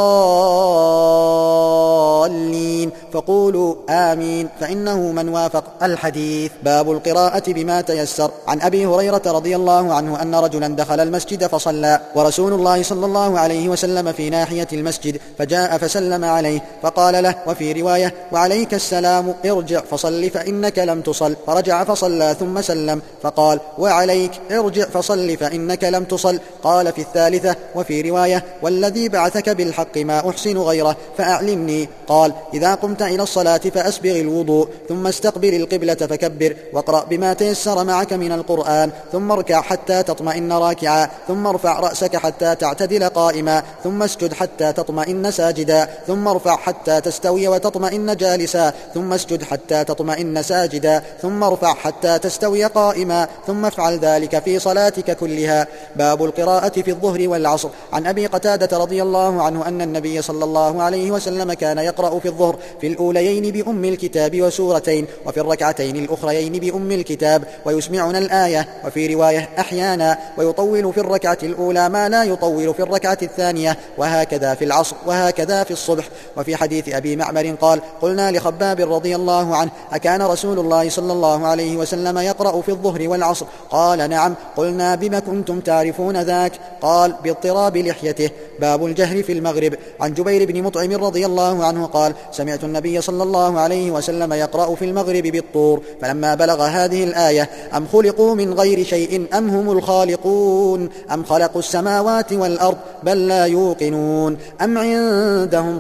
الضالين فقولوا آمين، فإنه من وافق. الحديث. باب القراءة بما تيسر. عن أبي هريرة رضي الله عنه أن رجلا دخل المسجد فصلى، ورسول الله صلى الله عليه وسلم في ناحية المسجد، فجاء فسلم عليه فقال له، وفي رواية: وعليك السلام، ارجع فصل فإنك لم تصل. فرجع فصلى ثم سلم فقال: وعليك، ارجع فصل فإنك لم تصل. قال في الثالثة. وفي رواية: والذي بعثك بالحق ما أحسن غيره فأعلمني. قال: إذا قمت إلى الصلاة فأسبغ الوضوء، ثم استقبل القبلة فكبر، واقرأ بما تيسر معك من القرآن، ثم اركع حتى تطمئن راكعا، ثم ارفع رأسك حتى تعتدل قائما، ثم اسجد حتى تطمئن ساجدا، ثم ارفع حتى تستوي وتطمئن جالسا، ثم اسجد حتى تطمئن ساجدا، ثم ارفع حتى تستوي قائما، ثم افعل ذلك في صلاتك كلها. باب القراءة في الظهر والعصر. عن أبي قتادة رضي الله عنه أن النبي صلى الله عليه وسلم كان يقرأ في الظهر في الأوليين بأم الكتاب وسورتين، وفي الركعتين الأخريين بأم الكتاب، ويسمعنا الآية. وفي رواية: أحيانا، ويطول في الركعة الأولى ما لا يطول في الركعة الثانية، وهكذا في العصر، وهكذا في الصبح. وفي حديث أبي معمر قال: قلنا لخباب رضي الله عنه: أكان رسول الله صلى الله عليه وسلم يقرأ في الظهر والعصر؟ قال: نعم. قلنا: بما كنتم تعرفون ذاك؟ قال: باضطراب لحيته. باب الجهر في المغرب. عن جبير بن مطعم رضي الله عنه قال: سمعت النبي صلى الله عليه وسلم يقرأ في المغرب بالطور، فلما بلغ هذه الآية: أم خلقوا من غير شيء أم هم الخالقون أم خلقوا السماوات والأرض بل لا يوقنون أم عندهم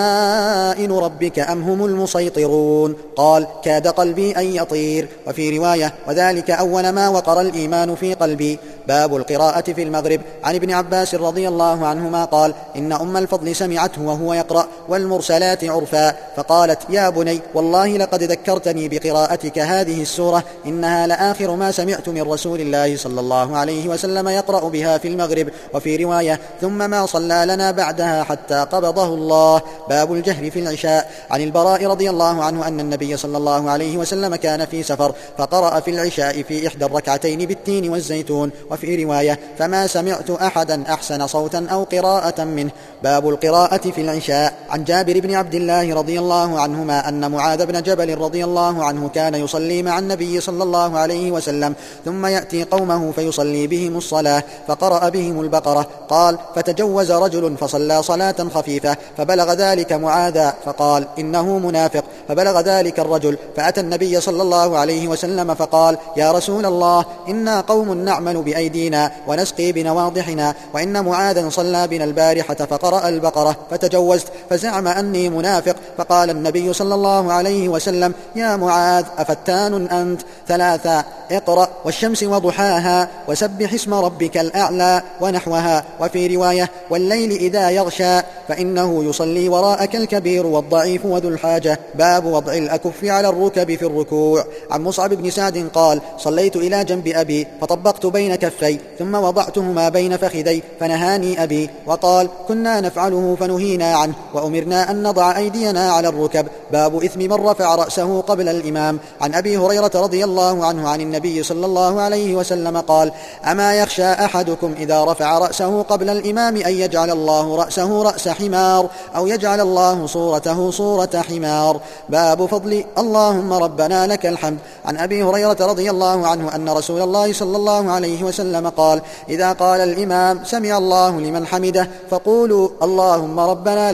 خزائن ربك أم هم المسيطرون، قال: كاد قلبي أن يطير. وفي رواية: وذلك أول ما وقر الإيمان في قلبي. باب القراءة في المغرب. عن ابن عباس رضي الله عنهما قال: إن أم الفضل سمعته وهو يقرأ: والمرسلات عرفا، فقالت: يا بني، والله لقد ذكرتني بقراءتك هذه السورة، إنها لآخر ما سمعت من رسول الله صلى الله عليه وسلم يقرأ بها في المغرب. وفي رواية: ثم ما صلى لنا بعدها حتى قبضه الله. باب الجهر في العشاء. عن البراء رضي الله عنه أن النبي صلى الله عليه وسلم كان في سفر، فقرأ في العشاء في إحدى الركعتين بالتين والزيتون. وفي رواية: فما سمعت أحدا أحسن صوتا أو قراءة منه. باب القراءة في العشاء. عن جابر بن عبد الله رضي الله عنهما أن معاذ بن جبل رضي الله عنه كان يصلي مع النبي صلى الله عليه وسلم، ثم يأتي قومه فيصلي بهم الصلاة، فقرأ بهم البقرة. قال: فتجوز رجل فصلى صلاة خفيفة، فبلغ ذلك معاذا فقال: إنه منافق. فبلغ ذلك الرجل فأتى النبي صلى الله عليه وسلم فقال: يا رسول الله، إنا قوم نعمل بأيدينا ونسقي بنواضحنا، وإن معاذا صلى بنا البارحة فقرأ البقرة فتجوزت، فزعم أني منافق. فقال النبي صلى الله عليه وسلم: يا معاذ، أفتان أنت؟ ثلاثا: اقرأ والشمس وضحاها، وسبح اسم ربك الأعلى، ونحوها. وفي رواية: والليل إذا يغشى، فإنه يصلي وراءك الكبير والضعيف وذو الحاجة. باب وضع الأكف على الركب في الركوع. عن مصعب بن سعد قال: صليت إلى جنب أبي فطبقت بين كفي، ثم وضعتهما بين فخذي، فنهاني أبي وقال: كنا نفعله فنهينا عنه، وأمرنا أن نضع أيدينا على الركب. باب إثم من رفع رأسه قبل الإمام. عن أبي هريرة رضي الله عنه عن النبي صلى الله عليه وسلم قال: أما يخشى أحدكم إذا رفع رأسه قبل الإمام أن يجعل الله رأسه رأس حمار، أو يجعل الله صورته صورة حمار. باب فضل اللهم ربنا لك الحمد. عن أبي هريرة رضي الله عنه أن رسول الله صلى الله عليه وسلم قال: إذا قال الإمام: سمع الله لمن حمده، فقولوا: اللهم ربنا لك الحمد،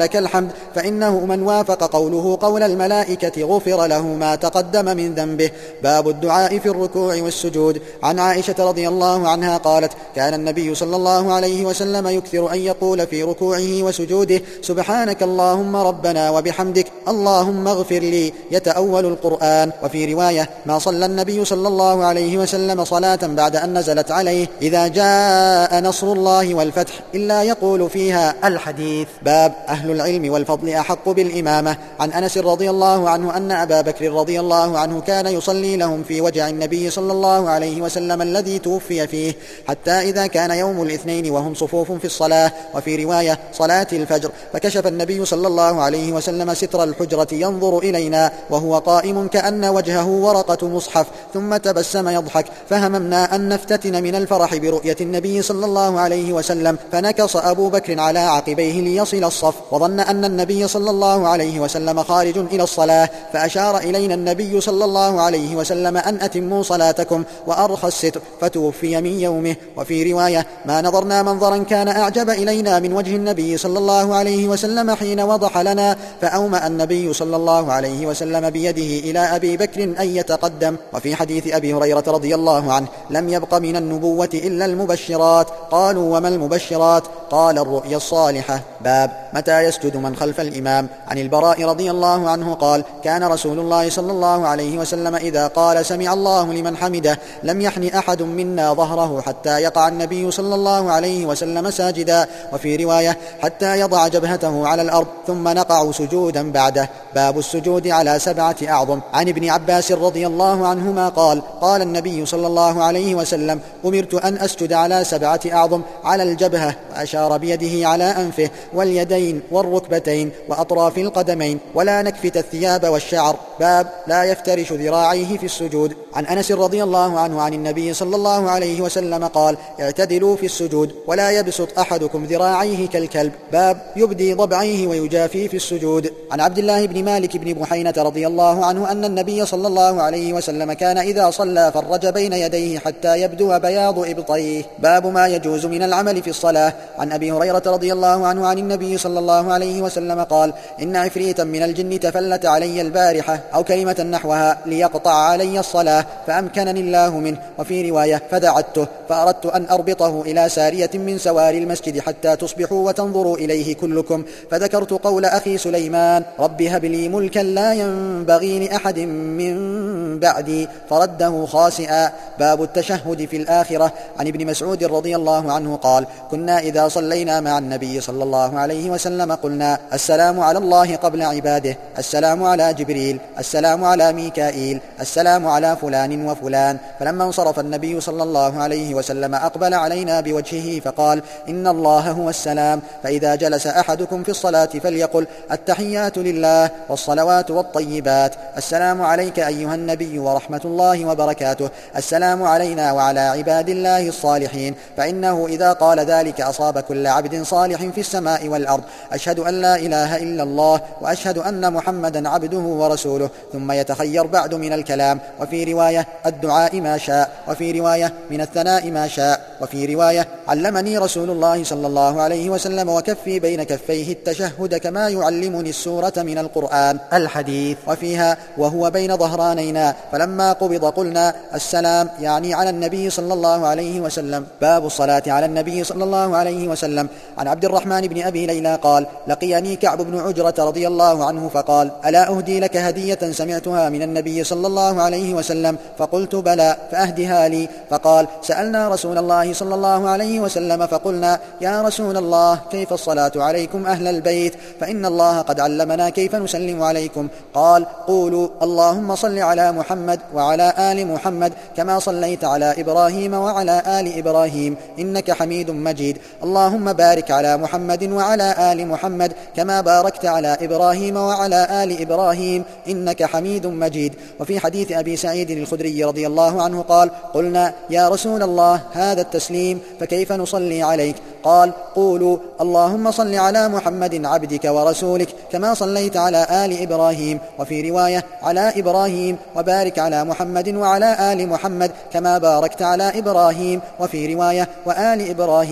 فإنه من وافق قوله قول الملائكة غفر له ما تقدم من ذنبه. باب الدعاء في الركوع والسجود. عن عائشة رضي الله عنها قالت: كان النبي صلى الله عليه وسلم يكثر أن يقول في ركوعه وسجوده: سبحانك اللهم ربنا وبحمدك اللهم اغفر لي، يتأول القرآن. وفي رواية: ما صلى النبي صلى الله عليه وسلم صلاة بعد أن نزلت عليه إذا جاء نصر الله والفتح إلا يقول فيها. الحديث. باب أهل العلم والفضل أحق بالإمامة. عن أنس رضي الله عنه أن أبا بكر رضي الله عنه كان يصلي لهم في وجع النبي صلى الله عليه وسلم الذي توفي فيه، حتى إذا كان يوم الاثنين وهم صفوف في الصلاة، وفي رواية صلاة الفجر، فكشف النبي صلى الله عليه وسلم ستر الحجرة ينظر إلينا وهو قائم كأن وجهه ورقة مصحف، ثم تبسم يضحك، فهممنا أن نفتتن من الفرح برؤية النبي صلى الله عليه وسلم، فنكص أبو بكر على عقبيه ليصل الصف، وظن أن النبي صلى الله عليه وسلم خارج إلى الصلاة، فأشار إلينا النبي صلى الله عليه وسلم أن أتموا صلاتكم وأرخى الستر، فتوفي من يومه. وفي رواية: ما نظرنا منظرا كان أعجب إلينا من وجه النبي صلى الله عليه وسلم حين وضح لنا، فأومأ النبي صلى الله عليه وسلم بيده إلى أبي بكر أن يتقدم. وفي حديث أبي هريرة رضي الله عنه: لم يبق من النبوة إلا المبشرات. قالوا: وما المبشرات؟ قال: الرؤيا الصالحة. باب متى يسجد من خلف الإمام. عن البراء رضي الله عنه قال: كان رسول الله صلى الله عليه وسلم إذا قال سمع الله لمن حمده لم يحن أحد منا ظهره حتى يقع النبي صلى الله عليه وسلم ساجدا. وفي رواية: حتى يضع جبهته على الأرض ثم نقع سجودا بعده. باب السجود على 7 أعظم. عن ابن عباس رضي الله عنهما قال: قال النبي صلى الله عليه وسلم: أمرت أن أسجد على 7 أعظم، على الجبهة، وأشار بيده على أنفه واليدين والركبتين وأطراف القدمين، ولا نكفت الثياب والشعر. باب لا يفترش ذراعيه في السجود. عن أنس رضي الله عنه عن النبي صلى الله عليه وسلم قال: اعتدلوا في السجود ولا يبسط أحدكم ذراعيه كالكلب. باب يبدي ضبعيه ويجافي في السجود. عن عبد الله بن مالك بن بحينة رضي الله عنه أن النبي صلى الله عليه وسلم كان إذا صلى فرج بين يديه حتى يبدو بياض إبطيه. باب ما يجوز من العمل في الصلاة. عن أبي هريرة رضي الله عنه عن النبي صلى الله عليه وسلم قال: إن عفريتا من الجن تفلت علي البارحة أو كلمة نحوها ليقطع علي الصلاة، فأمكنني الله منه. وفي رواية: فدعته فأردت أن أربطه إلى سارية من سواري المسجد حتى تصبحوا وتنظروا إليه كلكم، فذكرت قول أخي سليمان: رب هب لي ملكا لا ينبغي لأحد من بعدي، فرده خاسئا. باب التشهد في الآخرة. عن ابن مسعود رضي الله عنه قال: كنا إذا صلينا مع النبي صلى الله عليه وسلم قلنا: السلام على الله قبل عباده، السلام على جبريل، السلام على ميكائيل، السلام على فلان وفلان. فلما انصرف النبي صلى الله عليه وسلم أقبل علينا بوجهه فقال: إن الله هو السلام، فإذا جلس أحدكم في الصلاة فليقل: التحيات لله والصلوات والطيبات، السلام عليك أيها النبي ورحمة الله وبركاته، السلام علينا وعلى عباد الله الصالحين، فإنه إذا قال ذلك أصاب كل عبد صالح في السماء والأرض. أشهد أن لا إله إلا الله وأشهد أن محمدا عبده ورسوله. ثم يتخير بعد من الكلام. وفي رواية: الدعاء ما شاء. وفي رواية: من الثناء ما شاء. وفي رواية: علمني رسول الله صلى الله عليه وسلم وكفي بين كفيه التشهد كما يعلمني السورة من القرآن. الحديث. وفيها: وهو بين ظهرانينا، فلما قبض قلنا: السلام، يعني على النبي صلى الله عليه وسلم. باب الصلاة على النبي صلى الله عليه وسلم. عن عبد الرحمن بن أبي ليلى قال: لقيني كعب بن عجرة رضي الله عنه فقال: ألا أهدي لك هدية سمعتها من النبي صلى الله عليه وسلم؟ فقلت: بلى، فأهدها لي. فقال: سألنا رسول الله صلى الله عليه وسلم فقلنا: يا رسول الله، كيف الصلاة عليكم أهل البيت؟ فإن الله قد علمنا كيف نسلم عليكم. قال: قولوا: اللهم صل على محمد وعلى آل محمد كما صليت على إبراهيم وعلى آل إبراهيم إنك حميد مجيد. اللهم بارك على محمد وعلى آل محمد كما باركت على إبراهيم وعلى آل إبراهيم إنك حميد مجيد. وفي حديث أبي سعيد الخدري رضي الله عنه قال: قلنا: يا رسول الله، هذا التسليم، فكيف نصلي عليك؟ قال: قولوا: اللهم صل على محمد عبدك ورسولك كما صليت على آل إبراهيم. وفي رواية: على إبراهيم، وبارك على محمد وعلى آل محمد كما باركت على إبراهيم. وفي رواية: وآل إبراهيم.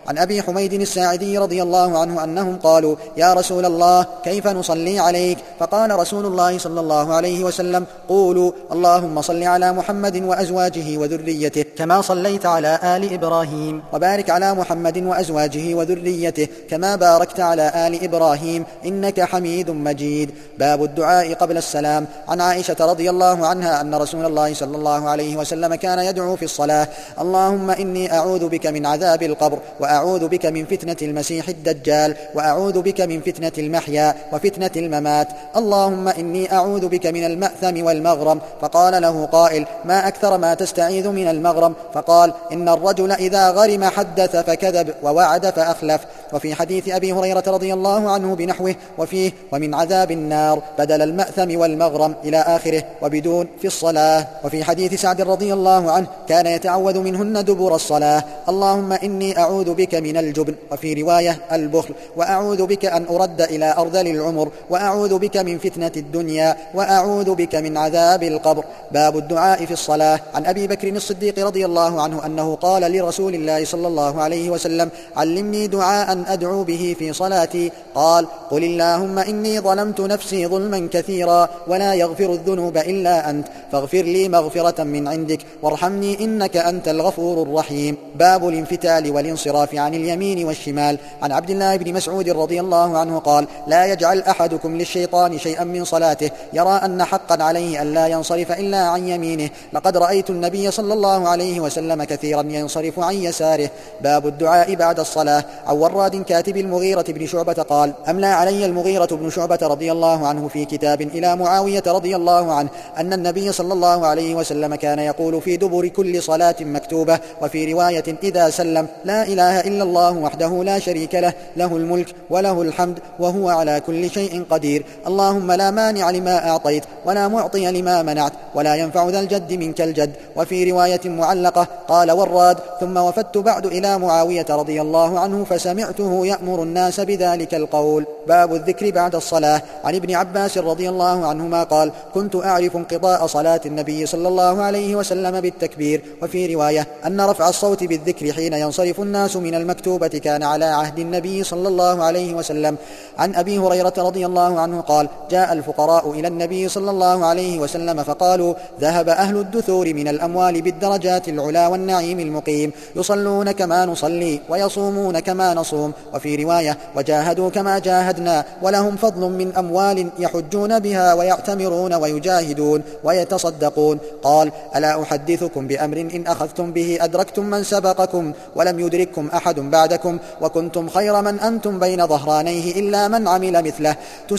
عن أبي حميد الساعدي رضي الله عنه أنهم قالوا: يا رسول الله، كيف نصلي عليك؟ فقال رسول الله صلى الله عليه وسلم: قولوا: اللهم صل على محمد وأزواجه وذريته كما صليت على آل إبراهيم، وبارك على محمد وأزواجه وذريته كما باركت على آل إبراهيم إنك حميد مجيد. باب الدعاء قبل السلام. عن عائشة رضي الله عنها أن رسول الله صلى الله عليه وسلم كان يدعو في الصلاة: اللهم إني أعوذ بك من عذاب القبر، وأعوذ بك من فتنة المسيح الدجال، وأعوذ بك من فتنة المحيا وفتنة الممات، اللهم إني أعوذ بك من المأثم والمغرم. فقال له قائل: ما أكثر ما تستعيذ من المغرم؟ فقال: إن الرجل إذا غرم حدث فكذب ووعد فأخلف. وفي حديث أبي هريرة رضي الله عنه بنحوه وفيه: ومن عذاب النار بدل المأثم والمغرم إلى آخره، وبدون في الصلاة. وفي حديث سعد رضي الله عنه: كان يتعوذ منهن دبر الصلاة: اللهم إني أعوذ بك من الجبن، وفي رواية البخل، وأعوذ بك أن أرد إلى أرذل العمر، وأعوذ بك من فتنة الدنيا، وأعوذ بك من عذاب القبر. باب الدعاء في الصلاة. عن أبي بكر الصديق رضي الله عنه أنه قال لرسول الله صلى الله عليه وسلم: علمني دعاء أدعو به في صلاتي. قال: قل اللهم إني ظلمت نفسي ظلما كثيرا ولا يغفر الذنوب إلا أنت، فاغفر لي مغفرة من عندك وارحمني إنك أنت الغفور الرحيم. باب الانفتال والانصراف عن اليمين والشمال. عن عبد الله بن مسعود رضي الله عنه قال: لا يجعل أحدكم للشيطان شيئا من صلاته يرى أن حقا عليه أن لا ينصرف إلا عن يمينه، لقد رأيت النبي صلى الله عليه وسلم كثيرا ينصرف عن يساره. باب الدعاء بعد الصلاة. عن وراد كاتب المغيرة بن شعبة قال: أملى علي المغيرة بن شعبة رضي الله عنه في كتاب إلى معاوية رضي الله عنه أن النبي صلى الله عليه وسلم كان يقول في دبر كل صلاة مكتوبة، وفي رواية إذا سلم: لا إله إلا الله وحده لا شريك له، له الملك وله الحمد وهو على كل شيء قدير، اللهم لا مانع لما أعطيت ولا معطي لما منعت ولا ينفع ذا الجد منك الجد. وفي رواية معلقة قال وراد: ثم وفدت بعد إلى معاوية رضي الله عنه فسمعته يأمر الناس بذلك القول. باب الذكر بعد الصلاة. عن ابن عباس رضي الله عنهما قال: كنت أعرف انقضاء صلاة النبي صلى الله عليه وسلم بالتكبير. وفي رواية أن رفع الصوت بالذكر حين ينصرف الناس من المكتوبة كان على عهد النبي صلى الله عليه وسلم. عن أبي هريرة رضي الله عنه قال: جاء الفقراء إلى النبي صلى الله عليه وسلم فقالوا: ذهب أهل الدثور من الأموال بالدرجات العلا والنعيم المقيم، يصلون كما نصلي ويصومون كما نصوم. وفي رواية: وجاهدوا كما جاهدنا ولهم فضل من أموال يحجون بها ويعتمرون ويجاهدون ويتصدقون. قال: ألا أحدثكم بأمر إن أخذتم به أدركتم من سبقكم ولم يدرككم أحد بعدكم، وكنتم خير من أنتم بين ظهرانيه إلا من عمل مثله،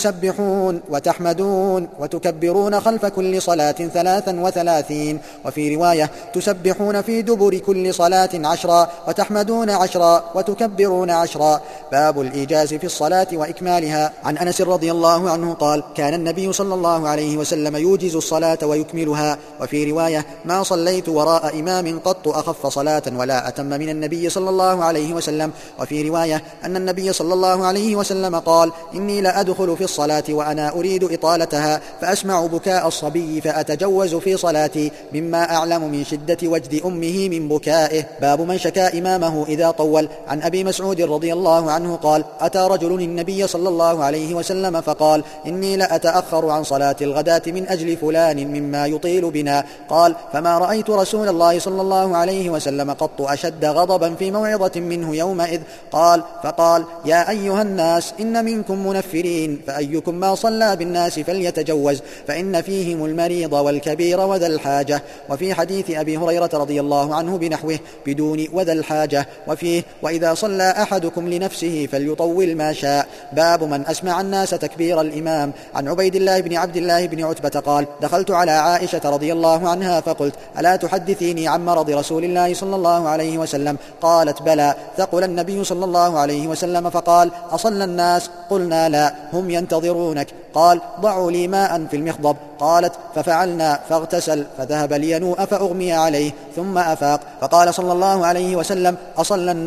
تسبحون وتحمدون وتكبرون خلف كل صلاة 33. وفي رواية: تسبحون في دبر كل صلاة 10 وتحمدون 10 وتكبرون 10. باب الإيجاز في الصلاة وإكمالها. عن أنس رضي الله عنه قال: كان النبي صلى الله عليه وسلم يوجز الصلاة ويكملها. وفي رواية: ما صليت وراء إمام قط أخف صلاة ولا أتم من النبي صلى الله عليه وسلم. وفي رواية أن النبي صلى الله عليه وسلم قال: إني لأدخل في الصلاة وأنا أريد إطالتها فأسمع بكاء الصبي فأتجوز في صلاتي مما أعلم من شدة وجد أمه من بكائه. باب من شكا إمامه إذا طول. عن أبي مسعود رضي الله عنه قال: أتى رجل النبي صلى الله عليه وسلم فقال: إني لأتأخر عن صلاة الغداة من أجل فلان مما يطيل بنا. قال: فما رأيت رسول الله صلى الله عليه وسلم قط أشد غضبا في موعظة منه يومئذ. فقال: يا أيها الناس إن منكم منفرين، فأيكم ما صلى بالناس فليتجوز، فإن فيهم المريض والكبير وذا الحاجة. وفي حديث أبي هريرة رضي الله عنه بنحوه بدون وذا الحاجة. وفيه: وإذا صلى أحدكم لنفسه فليطول ما شاء. باب من أسمع الناس تكبير الإمام. عن عبيد الله بن عبد الله بن عتبة قال: دخلت على عائشة رضي الله عنها فقلت: ألا تحدثيني عن مرض رسول الله صلى الله عليه وسلم؟ قالت: بلى. ثقل النبي صلى الله عليه وسلم فقال: أصلى الناس؟ قلنا: لا، هم ينتظرونك. قال: ضعوا لي ماء في المخضب. قالت: ففعلنا، فاغتسل فذهب لينوء فأغمي عليه ثم أفاق، فقال صلى الله عليه وسلم: أصلى الناس؟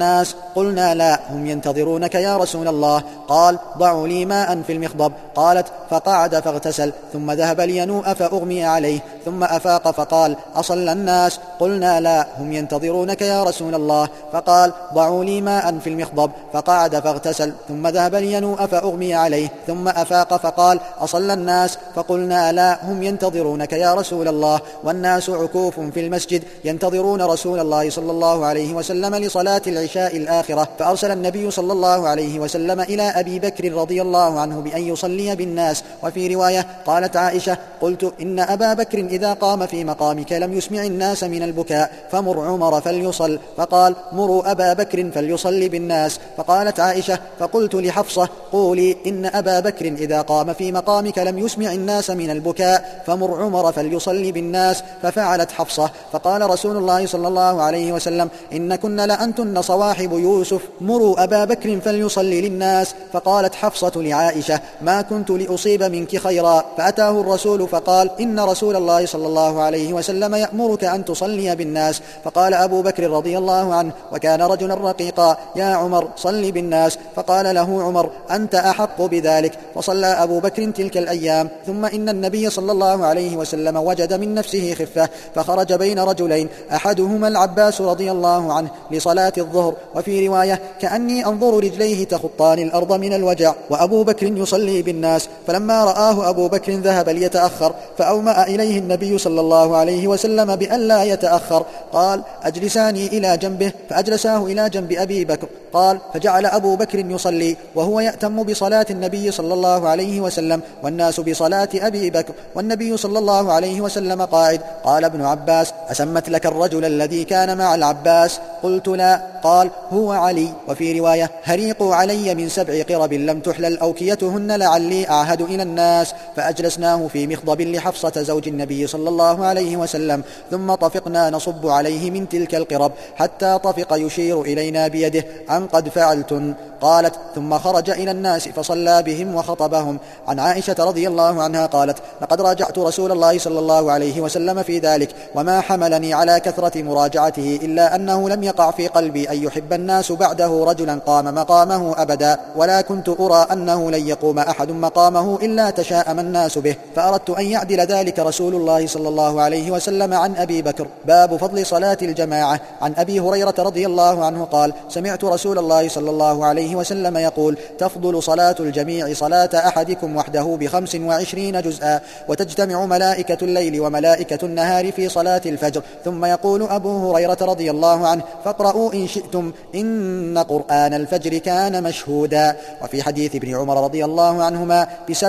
قلنا لا، هم ينتظرونك يا رسول الله. قال ضعوا لي ماء في المخضب. قالت فقعد فاغتسل ثم ذهب لينوء فأغمي عليه ثم أفاق فقال أصلى الناس؟ قلنا لا، هم ينتظرونك يا رسول الله. فقال ضعوا لي ماء في المخضب. فقعد فاغتسل ثم ذهب لينوء فأغمي عليه ثم أفاق فقال أصلى الناس؟ فقلنا لا، هم ينتظرونك يا رسول الله. والناس عكوف في المسجد ينتظرون رسول الله صلى الله عليه وسلم لصلاة العشاء الآخرة. فأرسل النبي صلى الله عليه وسلم إلى أبي بكر رضي الله عنه بأن يصلي بالناس. وفي رواية قالت عائشة قلت إن أبا بكر إذا قام في مقامك لم يسمع الناس من البكاء فمر عمر فليصل. فقال مروا أبا بكر فليصلي بالناس. فقالت عائشة فقلت لحفصة قولي إن أبا بكر إذا قام في مقامك لم يسمع الناس من البكاء فمر عمر فليصلي بالناس. ففعلت حفصة. فقال رسول الله صلى الله عليه وسلم إن كن لأنتن صواحب يوسف، مروا أبا بكر فليصلي للناس. فقالت حفصة لعائشة ما كنت لأصيب منك خيرا. فأتاه الرسول فقال إن رسول الله صلى الله عليه وسلم يأمرك أن تصلي بالناس. فقال أبو بكر رضي الله عنه وكان رجلا رقيقا يا عمر صل بالناس. فقال له عمر أنت أحق بذلك. فصلى أبو بكر تلك الأيام. ثم إن النبي صلى الله عليه وسلم وجد من نفسه خفة فخرج بين رجلين أحدهما العباس رضي الله عنه لصلاة الظهر. وفي رواية كأني أنظر رجليه تخطان الأرض من الوجع وأبو بكر يصلي بالناس. فلما رآه أبو بكر ذهب ليتأخر فأومأ إليه النبي صلى الله عليه وسلم بأن لا يتأخر. قال أجلساني إلى جنبه. فأجلساه إلى جنب أبي بكر. قال فجعل أبو بكر يصلي وهو يأتم بصلاة النبي صلى الله عليه وسلم والناس بصلاة أبي بكر والنبي صلى الله عليه وسلم قاعد. قال ابن عباس أسمت لك الرجل الذي كان مع العباس؟ قلت لا. قال هو علي. وفي رواية هريقوا علي من 7 قرب لم تحلل أوكيتهن لعلي أعهد إلى الناس. فأجلسناه في مخضب لحفصة زوج النبي صلى الله عليه وسلم ثم طفقنا نصب عليه من تلك القرب حتى طفق يشير إلينا بيده أن قد فعلتن. قالت ثم خرج إلى الناس فصلى بهم وخطبهم. عن عائشة رضي الله عنها قالت لقد راجعت رسول الله صلى الله عليه وسلم في ذلك وما حملني على كثرة مراجعته إلا أنه لم يقع في قلبي أن يحب الناس بعده رجلا قام مقامه أبدا، ولا كنت أرى أنه لن يقوم أحد مقامه إلا تشاءم الناس به، فأردت أن يعدل ذلك رسول الله صلى الله عليه وسلم عن أبي بكر. باب فضل صلاة الجماعة. عن أبي هريرة رضي الله عنه قال سمعت رسول الله صلى الله عليه وسلم يقول تفضل صلاة الجميع صلاة أحدكم وحده ب25 جزءا، وتجتمع ملائكة الليل وملائكة النهار في صلاة الفجر. ثم يقول أبو هريرة رضي الله عنه فاقرؤوا إن شئتم إن قرآن الفجر كان مشهودا. وفي حديث ابن عمر رضي الله عنهما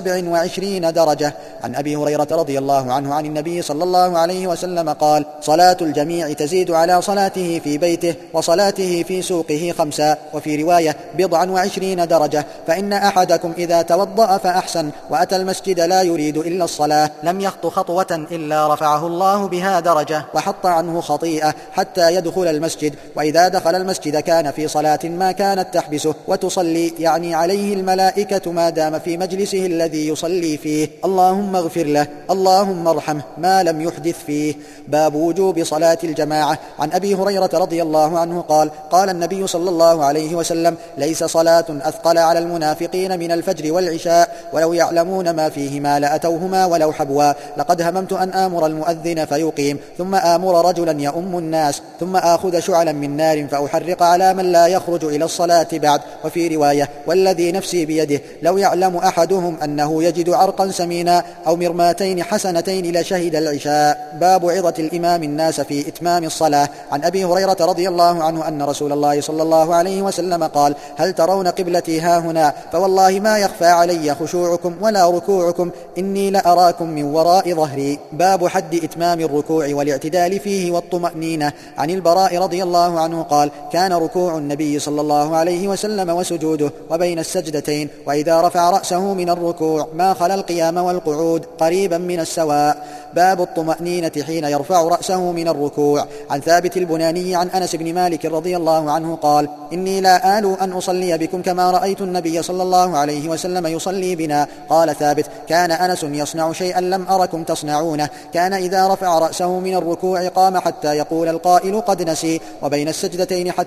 ب27 درجة. عن أبي هريرة رضي الله عنه عن النبي صلى الله عليه وسلم قال صلاة الجميع تزيد على صلاته في بيته وصلاته في سوقه 5. وفي رواية 27 درجة. فإن أحدكم إذا توضأ فأحسن وأتى المسجد لا يريد إلا الصلاة لم يخط خطوة إلا رفعه الله بها درجة وحط عنه خطيئة حتى يدخل المسجد، وإذا دخل المسجد كان في صلاة ما كانت تحبسه وتصلي يعني عليه الملائكة ما دام في مجلسه الذي يصلي فيه. اللهم اغفر له اللهم ارحمه ما لم يحدث فيه. باب وجوب صلاة الجماعة. عن أبي هريرة رضي الله عنه قال قال النبي صلى الله عليه وسلم ليس صلاة أثقل على المنافقين من الفجر والعشاء ولو يعلمون ما فيهما لأتوهما ولو حبوا. لقد هممت أن آمر المؤذن فيقيم ثم آمر رجلا يؤم الناس ثم آخذ شعلا من نار فأحرق على من لا يخرج إلى الصلاة بعد. وفي رواية والذي نفسي بيده لو يعلم أحدهم أنه يجد عرقا سمينا أو مرماتين حسنتين لشهد العشاء. باب عظة الإمام الناس في إتمام الصلاة. عن أبي هريرة رضي الله عنه أن رسول الله صلى الله عليه وسلم قال هل ترون قبلتي هاهنا؟ فوالله ما يخفى علي خشوعكم ولا ركوعكم إني لأراكم من وراء ظهري. باب حد إتمام الركوع والاعتدال فيه والطمأنينة. عن البراء رضي الله عنه قال كان ركوع النبي صلى الله عليه وسلم وسجوده وبين السجدتين وإذا رفع رأسه من الركوع ما خلا القيام والقعود قريبا من السواء. باب الطمأنينة حين يرفع رأسه من الركوع. عن ثابت البناني عن أنس بن مالك رضي الله عنه قال إني لا آل أن أصلي بكم كما رأيت النبي صلى الله عليه وسلم يصلي بنا. قال ثابت كان أنس يصنع شيئا لم أركم تصنعونه، كان إذا رفع رأسه من الركوع قام حتى يقول القائل قد نسي، وبين السجدتين حتى يقول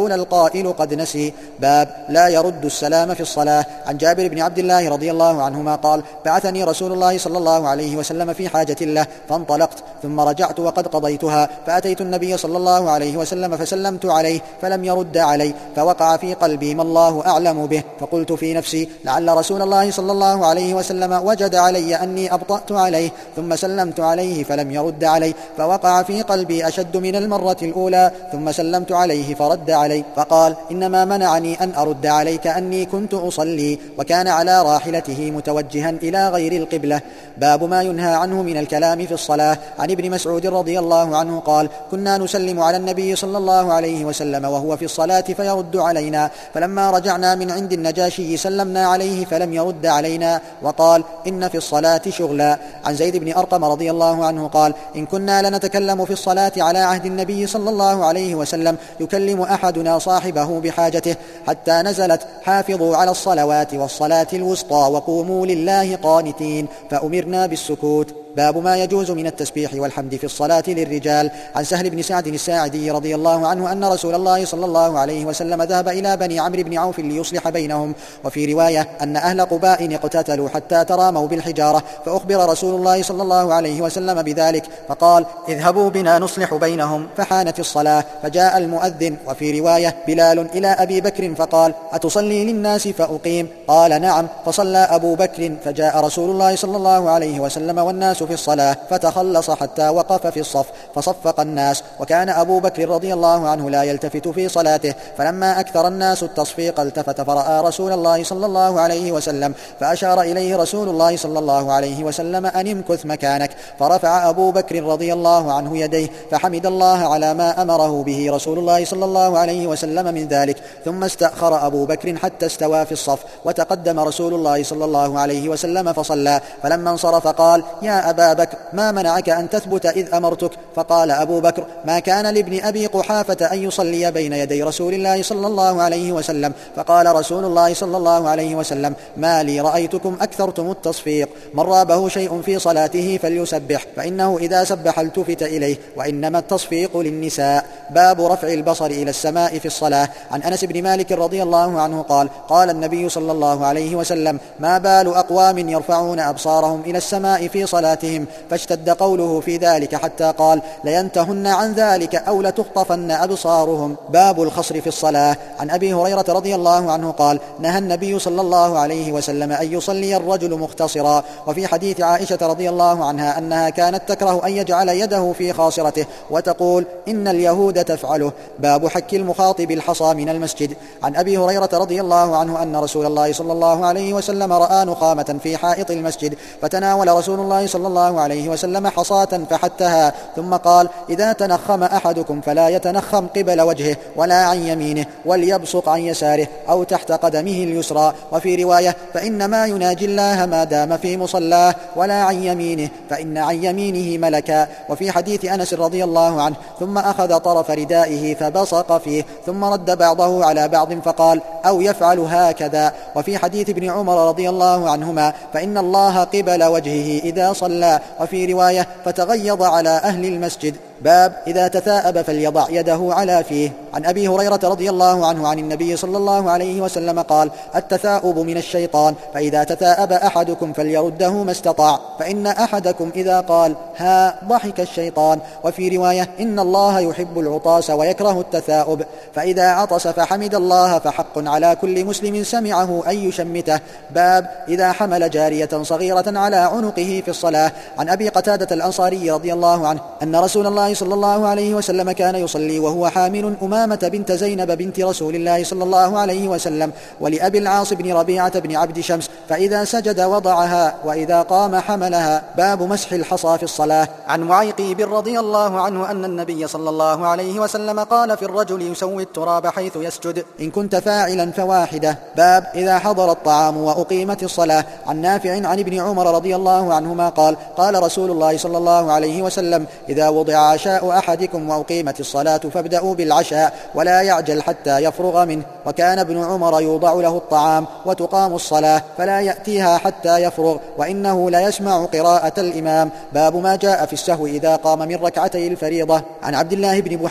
يقول القائل قد نسي. باب لا يرد السلام في الصلاة. عن جابر بن عبد الله رضي الله عنهما قال بعثني رسول الله صلى الله عليه وسلم في حاجة له فانطلقت ثم رجعت وقد قضيتها فأتيت النبي صلى الله عليه وسلم فسلمت عليه فلم يرد علي فوقع في قلبي ما الله أعلم به فقلت في نفسي لعل رسول الله صلى الله عليه وسلم وجد علي أني أبطأت عليه ثم سلمت عليه فلم يرد علي فوقع في قلبي أشد من المرة الأولى ثم سلمت عليه فرد علي فقال إنما منعني أن أرد عليك أني كنت أصلي وكان على راحلته متوجها إلى غير القبلة. باب ما ينهى عنه من الكلام في الصلاة. عن ابن مسعود رضي الله عنه قال كنا نسلم على النبي صلى الله عليه وسلم وهو في الصلاة فيرد علينا فلما رجعنا من عند النجاشي سلمنا عليه فلم يرد علينا وقال إن في الصلاة شغلا. عن زيد بن أرقم رضي الله عنه قال إن كنا لنتكلم في الصلاة على عهد النبي صلى الله عليه وسلم يكلم أحدنا صاحبه بحاجته حتى نزلت حافظوا على الصلوات والصلاة الوسطى وقوموا لله قانتين فأمرنا بالسكوت. باب ما يجوز من التسبيح والحمد في الصلاة للرجال. عن سهل بن سعد الساعدي رضي الله عنه أن رسول الله صلى الله عليه وسلم ذهب إلى بني عمرو بن عوف ليصلح بينهم. وفي رواية أن أهل قباء اقتتلوا حتى تراموا بالحجارة فأخبر رسول الله صلى الله عليه وسلم بذلك فقال اذهبوا بنا نصلح بينهم فحانت الصلاة فجاء المؤذن. وفي رواية بلال إلى أبي بكر فقال أتصلي للناس فأقيم؟ قال نعم. فصلى أبو بكر فجاء رسول الله صلى الله عليه وسلم والناس في الصلاة فتخلص حتى وقف في الصف فصفق الناس وكان أبو بكر رضي الله عنه لا يلتفت في صلاته فلما أكثر الناس التصفيق التفت فرأى رسول الله صلى الله عليه وسلم فأشار إليه رسول الله صلى الله عليه وسلم أن امكث مكانك فرفع أبو بكر رضي الله عنه يديه فحمد الله على ما أمره به رسول الله صلى الله عليه وسلم من ذلك ثم استأخر أبو بكر حتى استوى في الصف وتقدم رسول الله صلى الله عليه وسلم فصلى فلما انصرف قال يا أبا بكر ما منعك أن تثبت إذ أمرتك؟ فقال أبو بكر ما كان لابن أبي قحافة أن يصلي بين يدي رسول الله صلى الله عليه وسلم. فقال رسول الله صلى الله عليه وسلم ما لي رأيتكم أكثرتم التصفيق من رابه شيء في صلاته فليسبح فإنه إذا سبح التفت إليه وإنما التصفيق للنساء. باب رفع البصر إلى السماء في الصلاة. عن أنس بن مالك رضي الله عنه قال قال النبي صلى الله عليه وسلم ما بال أقوام يرفعون أبصارهم إلى السماء في صلاتهم فاشتد قوله في ذلك حتى قال لينتهن عن ذلك أو لتخطفن أبصارهم. باب الخصر في الصلاة. عن أبي هريرة رضي الله عنه قال نهى النبي صلى الله عليه وسلم أن يصلي الرجل مختصرا. وفي حديث عائشة رضي الله عنها أنها كانت تكره أن يجعل يده في خاصرته وتقول إن اليهود تفعله. باب حك المخاطب الحصى من المسجد. عن أبي هريرة رضي الله عنه أن رسول الله صلى الله عليه وسلم رأى نخامة في حائط المسجد فتناول رسول الله صلى الله عليه وسلم حصاة فحتها ثم قال إذا تنخم أحدكم فلا يتنخم قبل وجهه ولا عن يمينه وليبصق عن يساره أو تحت قدمه اليسرى. وفي رواية فإنما يناجي الله ما دام في مصلاه ولا عن يمينه فإن عن يمينه ملكا. وفي حديث أنس رضي الله عنه ثم أخذ طرف ردائه فبصق فيه ثم رد بعضه على بعض فقال أو يفعل هكذا. وفي حديث ابن عمر رضي الله عنهما فإن الله قبل وجهه إذا صلى. وفي رواية فتغيظ على أهل المسجد. باب إذا تثاءب فليضع يده على فيه. عن أبي هريرة رضي الله عنه عن النبي صلى الله عليه وسلم قال التثاؤب من الشيطان فإذا تثاءب أحدكم فليرده ما استطاع فإن أحدكم إذا قال ها ضحك الشيطان. وفي رواية إن الله يحب العطاس ويكره التثاؤب فإذا عطس فحمد الله فحق على كل مسلم سمعه أن يشمته. باب إذا حمل جارية صغيرة على عنقه في الصلاة. عن أبي قتادة الأنصاري رضي الله عنه أن رسول الله صلى الله عليه وسلم كان يصلي وهو حامل أمامة بنت زينب بنت رسول الله صلى الله عليه وسلم ولأبي العاص بن ربيعة بن عبد شمس فإذا سجد وضعها وإذا قام حملها. باب مسح الحصى في الصلاة. عن معيقيب رضي الله عنه أن النبي صلى الله عليه وسلم قال في الرجل يسوي التراب حيث يسجد إن كنت فاعلا فواحدة. باب إذا حضر الطعام وأقيمت الصلاة. عن نافع عن ابن عمر رضي الله عنهما قال قال رسول الله صلى الله عليه وسلم إذا وضع عشاء أحدكم وأقيمت الصلاة فابدأوا بالعشاء ولا يعجل حتى يفرغ منه. وكان ابن عمر يوضع له الطعام وتقام الصلاة فلا يأتيها حتى يفرغ وإنه لا يسمع قراءة الإمام. باب ما جاء في السهو إذا قام من ركعتي الفريضة. عن عبد الله بن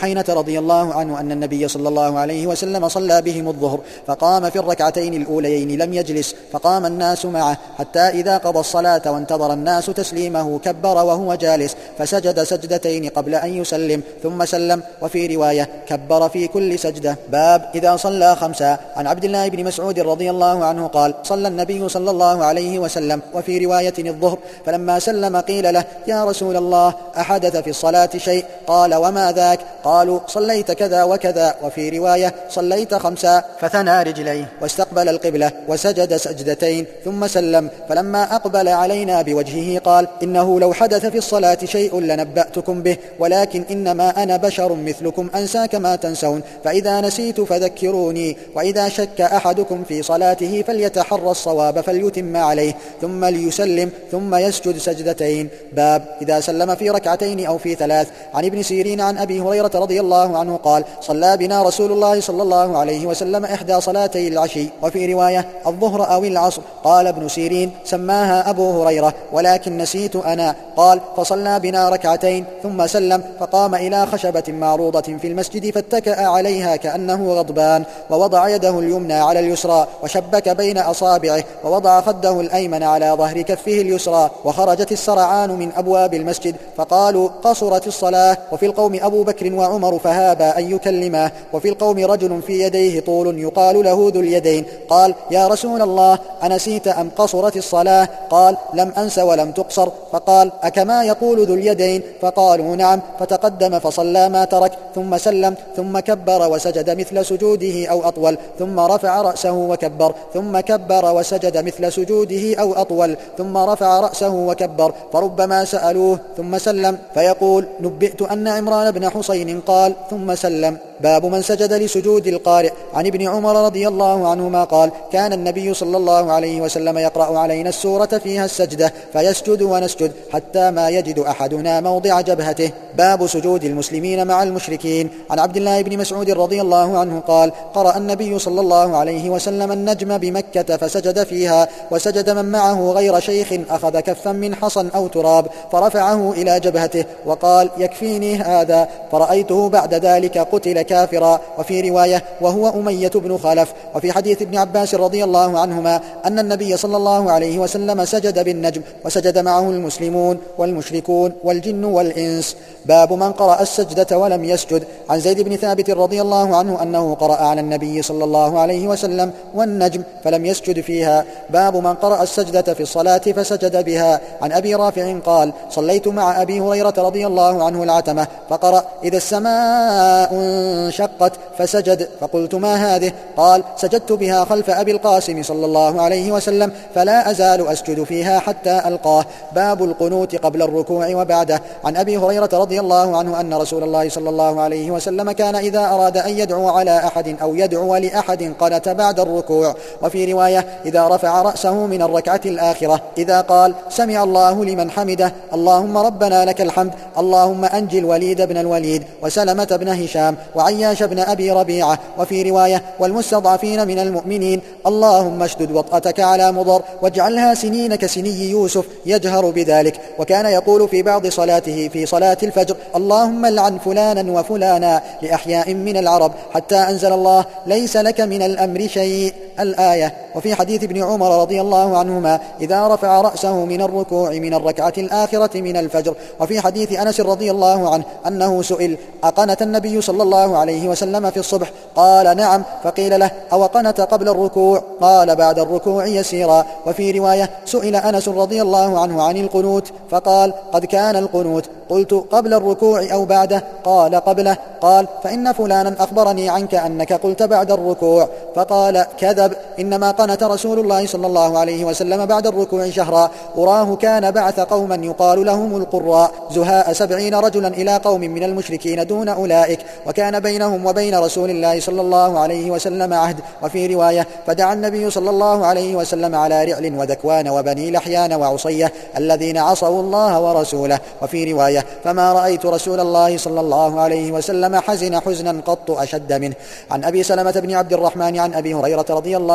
بحينة رضي الله عنه أن النبي صلى الله عليه وسلم صلى بهم الظهر فقام في الركعتين الأوليين لم يجلس، فقام الناس معه حتى إذا قضى الصلاة وانتظر الناس تسليمه كبر وهو جالس فسجد سجدتين قبل أن يسلم ثم سلم، وفي رواية كبر في كل سجدة. باب إذا صلى خمسا. عن عبد الله بن مسعود رضي الله عنه قال صلى النبي صلى الله عليه وسلم وفي رواية الظهر، فلما سلم قيل له يا رسول الله أحدث في الصلاة شيء؟ قال وما ذاك؟ قالوا صليت كذا وكذا، وفي رواية صليت خمسا، فثنى رجليه واستقبل القبلة وسجد سجدتين ثم سلم، فلما أقبل علينا بوجهه قال إنه لو حدث في الصلاة شيء لنبأتكم به، ولكن إنما أنا بشر مثلكم أنسى كما تنسون، فإذا نسيت فذكروني، وإذا شك أحدكم في صلاته فليتحرى الصواب فليتم عليه ثم ليسلم ثم يسجد سجدتين. باب إذا سلم في ركعتين أو في ثلاث. عن ابن سيرين عن أبي هريرة رضي الله عنه قال صلى بنا رسول الله صلى الله عليه وسلم إحدى صلاتي العشي، وفي رواية الظهر أو العصر. قال ابن سيرين سماها أبو هريرة ولكن نسيت أنا. قال فصلى بنا ركعتين ثم سلم، فقام إلى خشبة معروضة في المسجد فاتكأ عليها كأنه غضبان، ووضع يده اليمنى على اليسرى وشبك بين أصابعه، ووضع خده الأيمن على ظهر كفه اليسرى، وخرجت السرعان من أبواب المسجد فقالوا قصرت الصلاة. وفي القوم أبو بكر وعمر فهابا أن يكلماه، وفي القوم رجل في يديه طول يقال له ذو اليدين. قال يا رسول الله أنسيت أم قصرت الصلاة؟ قال لم أنس ولم تقصر. فقال أكما يقول ذو اليدين؟ فقالوا نعم، فتقدم فصلى ما ترك ثم سلم ثم كبر وسجد مثل سجوده أو أطول، ثم رفع رأسه وكبر، ثم كبر وسجد مثل سجوده أو أطول، ثم رفع رأسه وكبر، فربما سألوه ثم سلم فيقول نبئت أن عمران بن حسين قال ثم سلم. باب من سجد لسجود القارئ. عن ابن عمر رضي الله عنهما قال كان النبي صلى الله عليه وسلم يقرأ علينا السورة فيها السجدة فيسجد ونسجد حتى ما يجد أحدنا موضع جبهته. باب سجود المسلمين مع المشركين. عن عبد الله بن مسعود رضي الله عنه قال قرأ النبي صلى الله عليه وسلم النجم بمكة فسجد فيها، وسجد من معه غير شيخ أخذ كفا من حصى أو تراب فرفعه إلى جبهته وقال يكفيني هذا، فرأيته بعد ذلك قتل كافرا. وفي رواية وهو أمية بن خلف. وفي حديث ابن عباس رضي الله عنهما أن النبي صلى الله عليه وسلم سجد بالنجم وسجد معه المسلمون والمشركون والجن والإنس. باب من قرأ السجدة ولم يسجد. عن زيد بن ثابت رضي الله عنه أنه قرأ على النبي صلى الله عليه وسلم والنجم فلم يسجد فيها. باب من قرأ السجدة في الصلاة فسجد بها. عن أبي رافع قال صليت مع أبي هريرة رضي الله عنه العتمة فقرأ إذا السماء انشقت فسجد، فقلت ما هذه؟ قال سجدت بها خلف أبي القاسم صلى الله عليه وسلم فلا أزال أسجد فيها حتى ألقاه. باب القنوت قبل الركوع وبعده. عن أبي هريرة رضي الله عنه أن رسول الله صلى الله عليه وسلم كان إذا أراد أن يدعو على أحد أو يدعو لأحد قنت بعد الركوع. وفي رواية إذا رفع رأسه من الركعة الآخرة إذا قال سمع الله لمن حمده اللهم ربنا لك الحمد اللهم أنجي الوليد بن الوليد وسلمة بن هشام وعياش بن أبي ربيعة. وفي رواية والمستضعفين من المؤمنين اللهم اشدد وطأتك على مضر واجعلها سنين كسني يوسف يجهر بذلك. وكان يقول في بعض صلاته في صلاة الفجر اللهم لعن فلانا وفلانا لأحياء من العرب حتى أنزل الله ليس لك من الأمر شيء الآية. وفي حديث ابن عمر رضي الله عنهما إذا رفع رأسه من الركوع من الركعة الآخرة من الفجر. وفي حديث أنس رضي الله عنه أنه سئل أقنت النبي صلى الله عليه وسلم في الصبح؟ قال نعم. فقيل له أو قنت قبل الركوع؟ قال بعد الركوع يسيرا. وفي رواية سئل أنس رضي الله عنه عن القنوت فقال قد كان القنوت. قلت قبل الركوع أو بعده؟ قال قبله. قال فإن فلانا أخبرني عنك أنك قلت بعد الركوع. فقال كذب، إنما قنت رسول الله صلى الله عليه وسلم بعد الركوع شهرا، أراه كان بعث قوما يقال لهم القراء زهاء 70 رجلا إلى قوم من المشركين دون أولئك، وكان بينهم وبين رسول الله صلى الله عليه وسلم عهد. وفي رواية فدعا النبي صلى الله عليه وسلم على رعل وذكوان وبني لحيان وعصية الذين عصوا الله ورسوله. وفي رواية فما رأيت رسول الله صلى الله عليه وسلم حزن حزنا قط أشد منه. عن أبي سلمة بن عبد الرحمن عن أبي هريرة رضي الله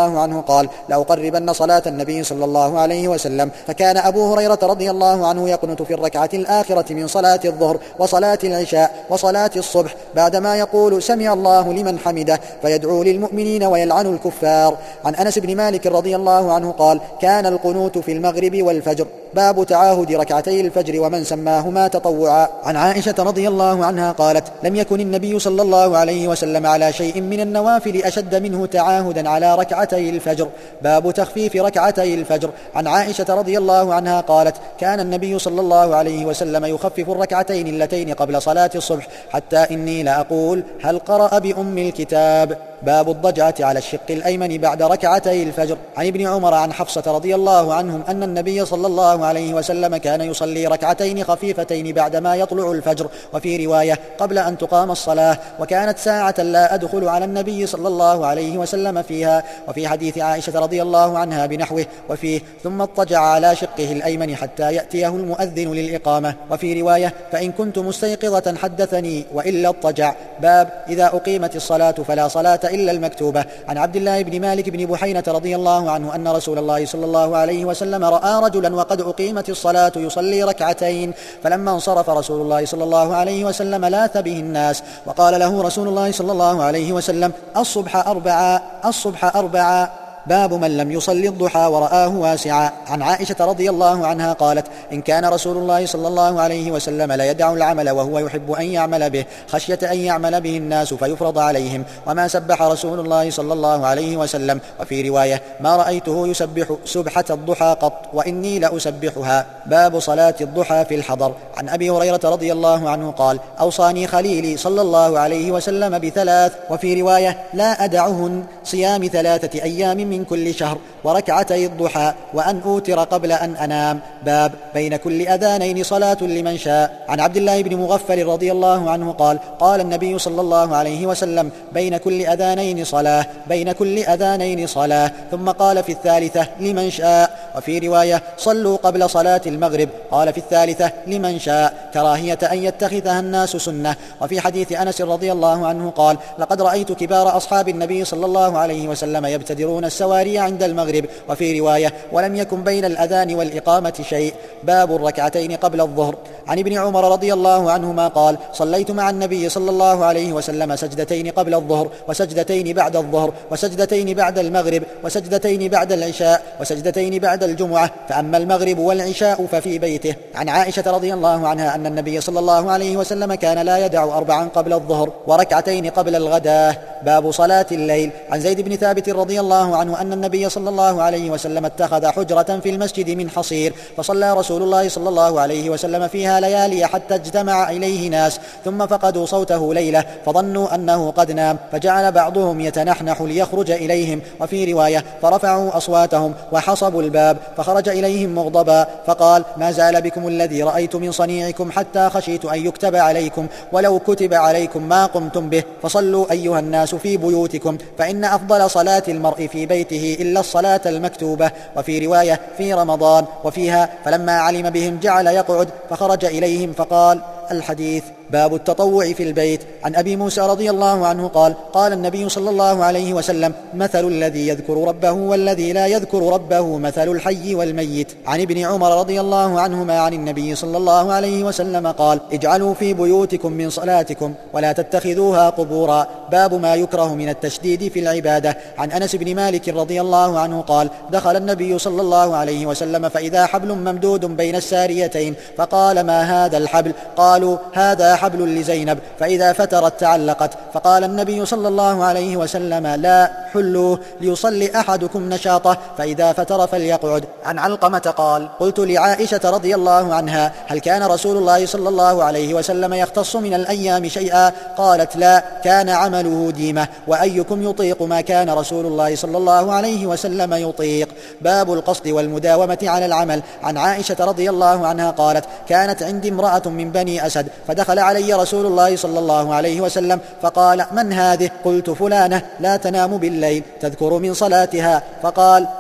الله عنه قال: لأقربن صلاة النبي صلى الله عليه وسلم. فكان أبو هريرة رضي الله عنه يقنت في الركعة الآخرة من صلاة الظهر وصلاة العشاء وصلاة الصبح بعدما يقول: سمع الله لمن حمده، فيدعو للمؤمنين ويلعن الكفار. عن أنس بن مالك رضي الله عنه قال: كان القنوت في المغرب والفجر. باب تعاهد ركعتي الفجر ومن سماهما تطوعا. عن عائشة رضي الله عنها قالت: لم يكن النبي صلى الله عليه وسلم على شيء من النوافل أشد منه تعاهدا على ركعتي الفجر. باب تخفيف ركعتي الفجر. عن عائشة رضي الله عنها قالت: كان النبي صلى الله عليه وسلم يخفف الركعتين اللتين قبل صلاة الصبح، حتى إني لأقول: هل قرأ بأم الكتاب؟ باب الضجعة على الشق الأيمن بعد ركعتي الفجر. عن ابن عمر عن حفصة رضي الله عنهم أن النبي صلى الله عليه وسلم كان يصلي ركعتين خفيفتين بعدما يطلع الفجر، وفي رواية: قبل أن تقام الصلاة، وكانت ساعة لا أدخل على النبي صلى الله عليه وسلم فيها. وفي حديث عائشة رضي الله عنها بنحوه، وفيه: ثم اضطجع على شقه الأيمن حتى يأتيه المؤذن للإقامة. وفي رواية: فإن كنت مستيقظة حدثني، وإلا اضطجع. باب إذا أقيمت الصلاة فلا صلاة إلا المكتوبة. عن عبد الله بن مالك بن بحينة رضي الله عنه أن رسول الله صلى الله عليه وسلم رأى رجلا وقد أقيمت الصلاة يصلي ركعتين، فلما انصرف رسول الله صلى الله عليه وسلم لاث به الناس، وقال له رسول الله صلى الله عليه وسلم: الصبح أربعا، الصبح أربعا. باب من لم يصلي الضحى ورآه واسعا. عن عائشة رضي الله عنها قالت: إن كان رسول الله صلى الله عليه وسلم لا يدع العمل وهو يحب أن يعمل به خشية أن يعمل به الناس فيفرض عليهم، وما سبح رسول الله صلى الله عليه وسلم. وفي رواية: ما رأيته يسبح سبحة الضحى قط، وإني لأسبحها. باب صلاة الضحى في الحضر. عن أبي هريرة رضي الله عنه قال: أوصاني خليلي صلى الله عليه وسلم بثلاث، وفي رواية: لا أدعهن: صيام 3 أيام من كل شهر، وركعتي الضحى، وأن أوتر قبل أن أنام. باب بين كل أذانين صلاة لمن شاء. عن عبد الله بن مغفل رضي الله عنه قال: قال النبي صلى الله عليه وسلم: بين كل أذانين صلاة، بين كل أذانين صلاة. ثم قال في الثالثة: لمن شاء. وفي رواية: صلوا قبل صلاة المغرب. قال في الثالثة: لمن شاء، كراهية أن يتخذها الناس سنة. وفي حديث أنس رضي الله عنه قال: لقد رأيت كبار أصحاب النبي صلى الله عليه وسلم يبتدرون السواري عند المغرب. وفي رواية: ولم يكن بين الأذان والإقامة شيء. باب الركعتين قبل الظهر. عن ابن عمر رضي الله عنهما قال: صليت مع النبي صلى الله عليه وسلم سجدتين قبل الظهر، وسجدتين بعد الظهر، وسجدتين بعد المغرب، وسجدتين بعد العشاء، وسجدتين بعد الجمعة، فأما المغرب والعشاء ففي بيته. عن عائشة رضي الله عنها أن النبي صلى الله عليه وسلم كان لا يدع 4 قبل الظهر وركعتين قبل الغداة. باب صلاة الليل. عن زيد بن ثابت رضي الله عنه أن النبي صلى الله عليه وسلم اتخذ حجرة في المسجد من حصير، فصلى رسول الله صلى الله عليه وسلم فيها ليالي حتى اجتمع إليه ناس، ثم فقدوا صوته ليلة فظنوا أنه قد نام، فجعل بعضهم يتنحنح ليخرج إليهم. وفي رواية: فرفعوا أصواتهم وحصبوا الباب، فخرج إليهم مغضبا فقال: ما زال بكم الذي رأيت من صنيعكم حتى خشيت أن يكتب عليكم، ولو كتب عليكم ما قمتم به، فصلوا أيها الناس في بيوتكم، فإن أفضل صلاة المرء في بيته إلا الصلاة المكتوبة. وفي رواية: في رمضان. وفيها: فلما علم بهم جعل يقعد، فخرج إليهم فقال. الحديث. باب التطوع في البيت. عن أبي موسى رضي الله عنه قال: قال النبي صلى الله عليه وسلم: مثل الذي يذكر ربه والذي لا يذكر ربه مثل الحي والميت. عن ابن عمر رضي الله عنهما عن النبي صلى الله عليه وسلم قال: اجعلوا في بيوتكم من صلاتكم ولا تتخذوها قبورا. باب ما يكره من التشديد في العبادة. عن أنس بن مالك رضي الله عنه قال: دخل النبي صلى الله عليه وسلم فإذا حبل ممدود بين الساريتين، فقال: ما هذا الحبل؟ قالوا: هذا حبل لزينب، فإذا فترت تعلقت. فقال النبي صلى الله عليه وسلم: لا، حلوه ليصلي أحدكم نشاطه، فإذا فتر فليقعد. عن علقمة قال: قلت لعائشة رضي الله عنها: هل كان رسول الله صلى الله عليه وسلم يختص من الأيام شيئا؟ قالت: لا، كان عمله ديمة، وأيكم يطيق ما كان رسول الله صلى الله عليه وسلم يطيق. باب القصد والمداومة على العمل. عن عائشة رضي الله عنها قالت: كانت عندي امرأة من بني أسد، فدخل علي رسول الله صلى الله عليه وسلم فقال: من هذه؟ قلت: فلانة لا تنام بالليل تذكر من صلاتها. فقال: مه،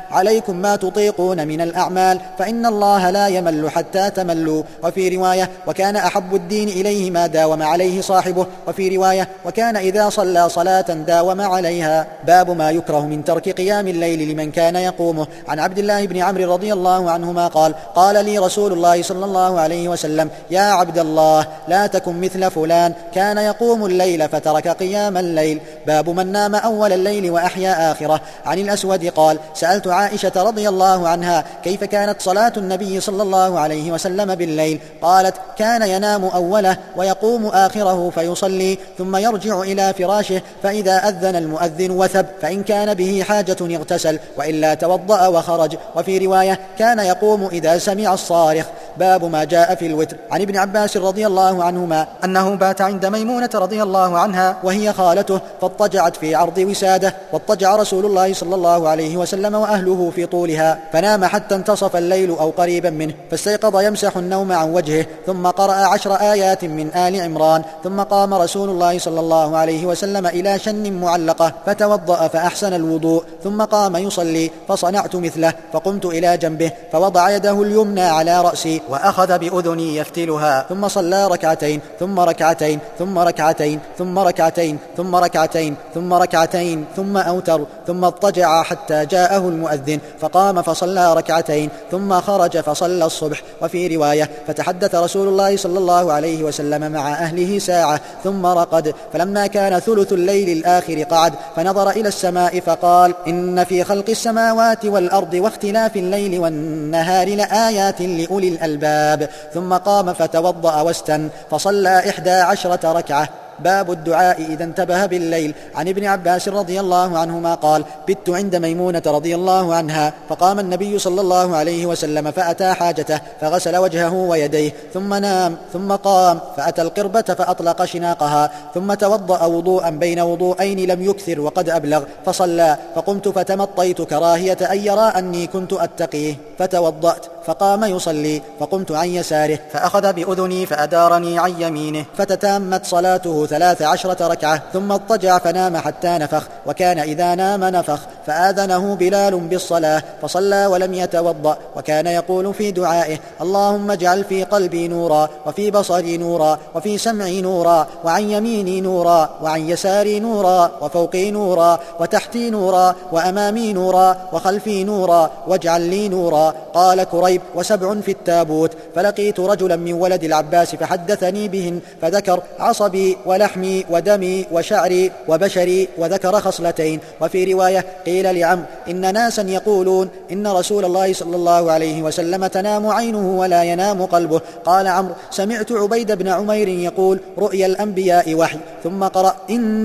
عليكم ما تطيقون من الأعمال فإن الله لا يمل حتى تملوا. وفي رواية وكان أحب الدين إليه ما داوم عليه صاحبه. وفي رواية وكان إذا صلى صلاة داوم عليها. باب ما يكره من ترك قيام الليل لمن كان يقومه. عن عبد الله بن عمرو رضي الله عنهما قال قال لي رسول الله صلى الله عليه وسلم يا عبد الله لا تكن مثل فلان كان يقوم الليل فترك قيام الليل. باب من نام أول الليل وأحيا آخره. عن الأسود قال سألت عائشة رضي الله عنها كيف كانت صلاة النبي صلى الله عليه وسلم بالليل؟ قالت كان ينام أوله ويقوم آخره فيصلي ثم يرجع إلى فراشه فإذا أذن المؤذن وثب فإن كان به حاجة اغتسل وإلا توضأ وخرج. وفي رواية كان يقوم إذا سمع الصارخ. باب ما جاء في الوتر. عن ابن عباس رضي الله عنهما أنه بات عند ميمونة رضي الله عنها وهي خالته فاضطجعت في عرض وسادة واضطجع رسول الله صلى الله عليه وسلم وأهله في طولها فنام حتى انتصف الليل أو قريبا منه فاستيقظ يمسح النوم عن وجهه ثم قرأ 10 آيات من آل عمران ثم قام رسول الله صلى الله عليه وسلم إلى شن معلقة فتوضأ فأحسن الوضوء ثم قام يصلي فصنعت مثله فقمت إلى جنبه فوضع يده اليمنى على رأسي وأخذ بأذني يفتلها ثم صلى ركعتين ثم ركعتين ثم ركعتين ثم ركعتين ثم ركعتين ثم ركعتين ثم أوتر ثم اضطجع حتى جاءه المؤذن فقام فصلى ركعتين ثم خرج فصلى الصبح. وفي رواية فتحدث رسول الله صلى الله عليه وسلم مع أهله ساعة ثم رقد فلما كان ثلث الليل الآخر قعد فنظر إلى السماء فقال إن في خلق السماوات والأرض واختلاف الليل والنهار لآيات لأولي الألباب. ثم قام فتوضأ واستن فصلى 11 ركعة. باب الدعاء إذا انتبه بالليل. عن ابن عباس رضي الله عنهما قال بت عند ميمونة رضي الله عنها فقام النبي صلى الله عليه وسلم فأتى حاجته فغسل وجهه ويديه ثم نام ثم قام فأتى القربة فأطلق شناقها ثم توضأ وضوءا بين وضوءين لم يكثر وقد أبلغ فصلى فقمت فتمطيت كراهية أن يرى أني كنت أتقيه فتوضأت فقام يصلي فقمت عن يساره فأخذ بأذني فأدارني عن يمينه فتتامت صلاته 13 ركعة ثم اضطجع فنام حتى نفخ وكان إذا نام نفخ فآذنه بلال بالصلاة فصلى ولم يتوضأ وكان يقول في دعائه اللهم اجعل في قلبي نورا وفي بصري نورا وفي سمعي نورا وعن يميني نورا وعن يساري نورا وفوقي نورا وتحتي نورا وأمامي نورا وخلفي نورا واجعل لي نورا. قال كريب و7 في التابوت فلقيت رجلا من ولد العباس فحدثني بهن فذكر عصبي ولحمي ودمي وشعري وبشري وذكر خصلتين. وفي رواية قيل لعمرو إن ناسا يقولون إن رسول الله صلى الله عليه وسلم تنام عينه ولا ينام قلبه. قال عمرو سمعت عبيد بن عمير يقول رؤيا الأنبياء وحي. ثم قرأ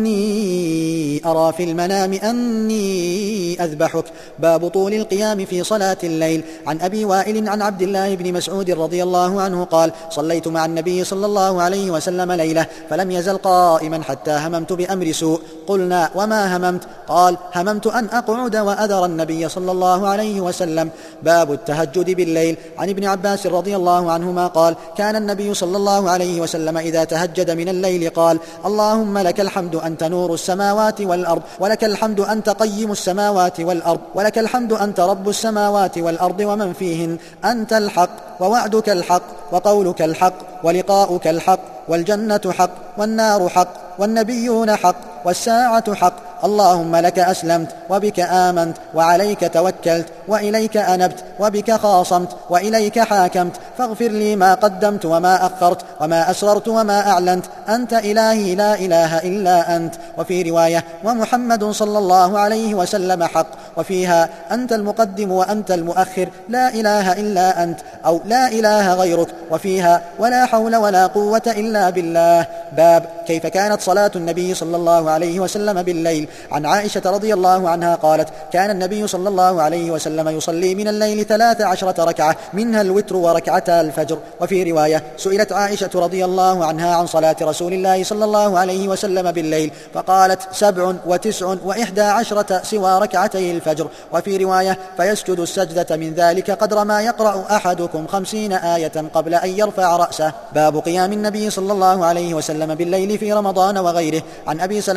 إني أرى في المنام أني أذبحك. باب طول القيام في صلاة الليل. عن أبي وائل عن عبد الله بن مسعود رضي الله عنه قال صليت مع النبي صلى الله عليه وسلم ليلة فلم يزل قائما حتى هممت بأمر سوء. قلنا وما هممت؟ قال هممت أن أقعد وأذر النبي صلى الله عليه وسلم. باب التهجد بالليل. عن ابن عباس رضي الله عنهما قال كان النبي صلى الله عليه وسلم إذا تهجد من الليل قال اللهم لك الحمد أنت نور السماوات والأرض ولك الحمد أنت قيم السماوات والأرض ولك الحمد أنت رب السماوات والأرض ومن فيهن أنت الحق ووعدك الحق وقولك الحق ولقاؤك الحق والجنة حق والنار حق والنبيون حق والساعة حق. اللهم لك أسلمت وبك آمنت وعليك توكلت وإليك أنبت وبك خاصمت وإليك حاكمت فاغفر لي ما قدمت وما أخرت وما أسررت وما أعلنت أنت إلهي لا إله إلا أنت. وفي رواية ومحمد صلى الله عليه وسلم حق وفيها أنت المقدم وأنت المؤخر لا إله إلا أنت أو لا إله غيرك. وفيها ولا حول ولا قوة إلا بالله. باب كيف كانت صلاة النبي صلى الله عليه وسلم بالليل. عن عائشة رضي الله عنها قالت كان النبي صلى الله عليه وسلم يصلي من الليل 13 ركعة منها الوتر وركعتا الفجر. وفي رواية سئلت عائشة رضي الله عنها عن صلاة رسول الله صلى الله عليه وسلم بالليل فقالت 7 و9 و11 سوى ركعتي الفجر. وفي رواية فيسجد السجدة من ذلك قدر ما يقرأ أحدكم 50 آية قبل أن يرفع رأسه. باب قيام النبي صلى الله عليه وسلم بالليل في رمضان وغيره. عن أبي سلمة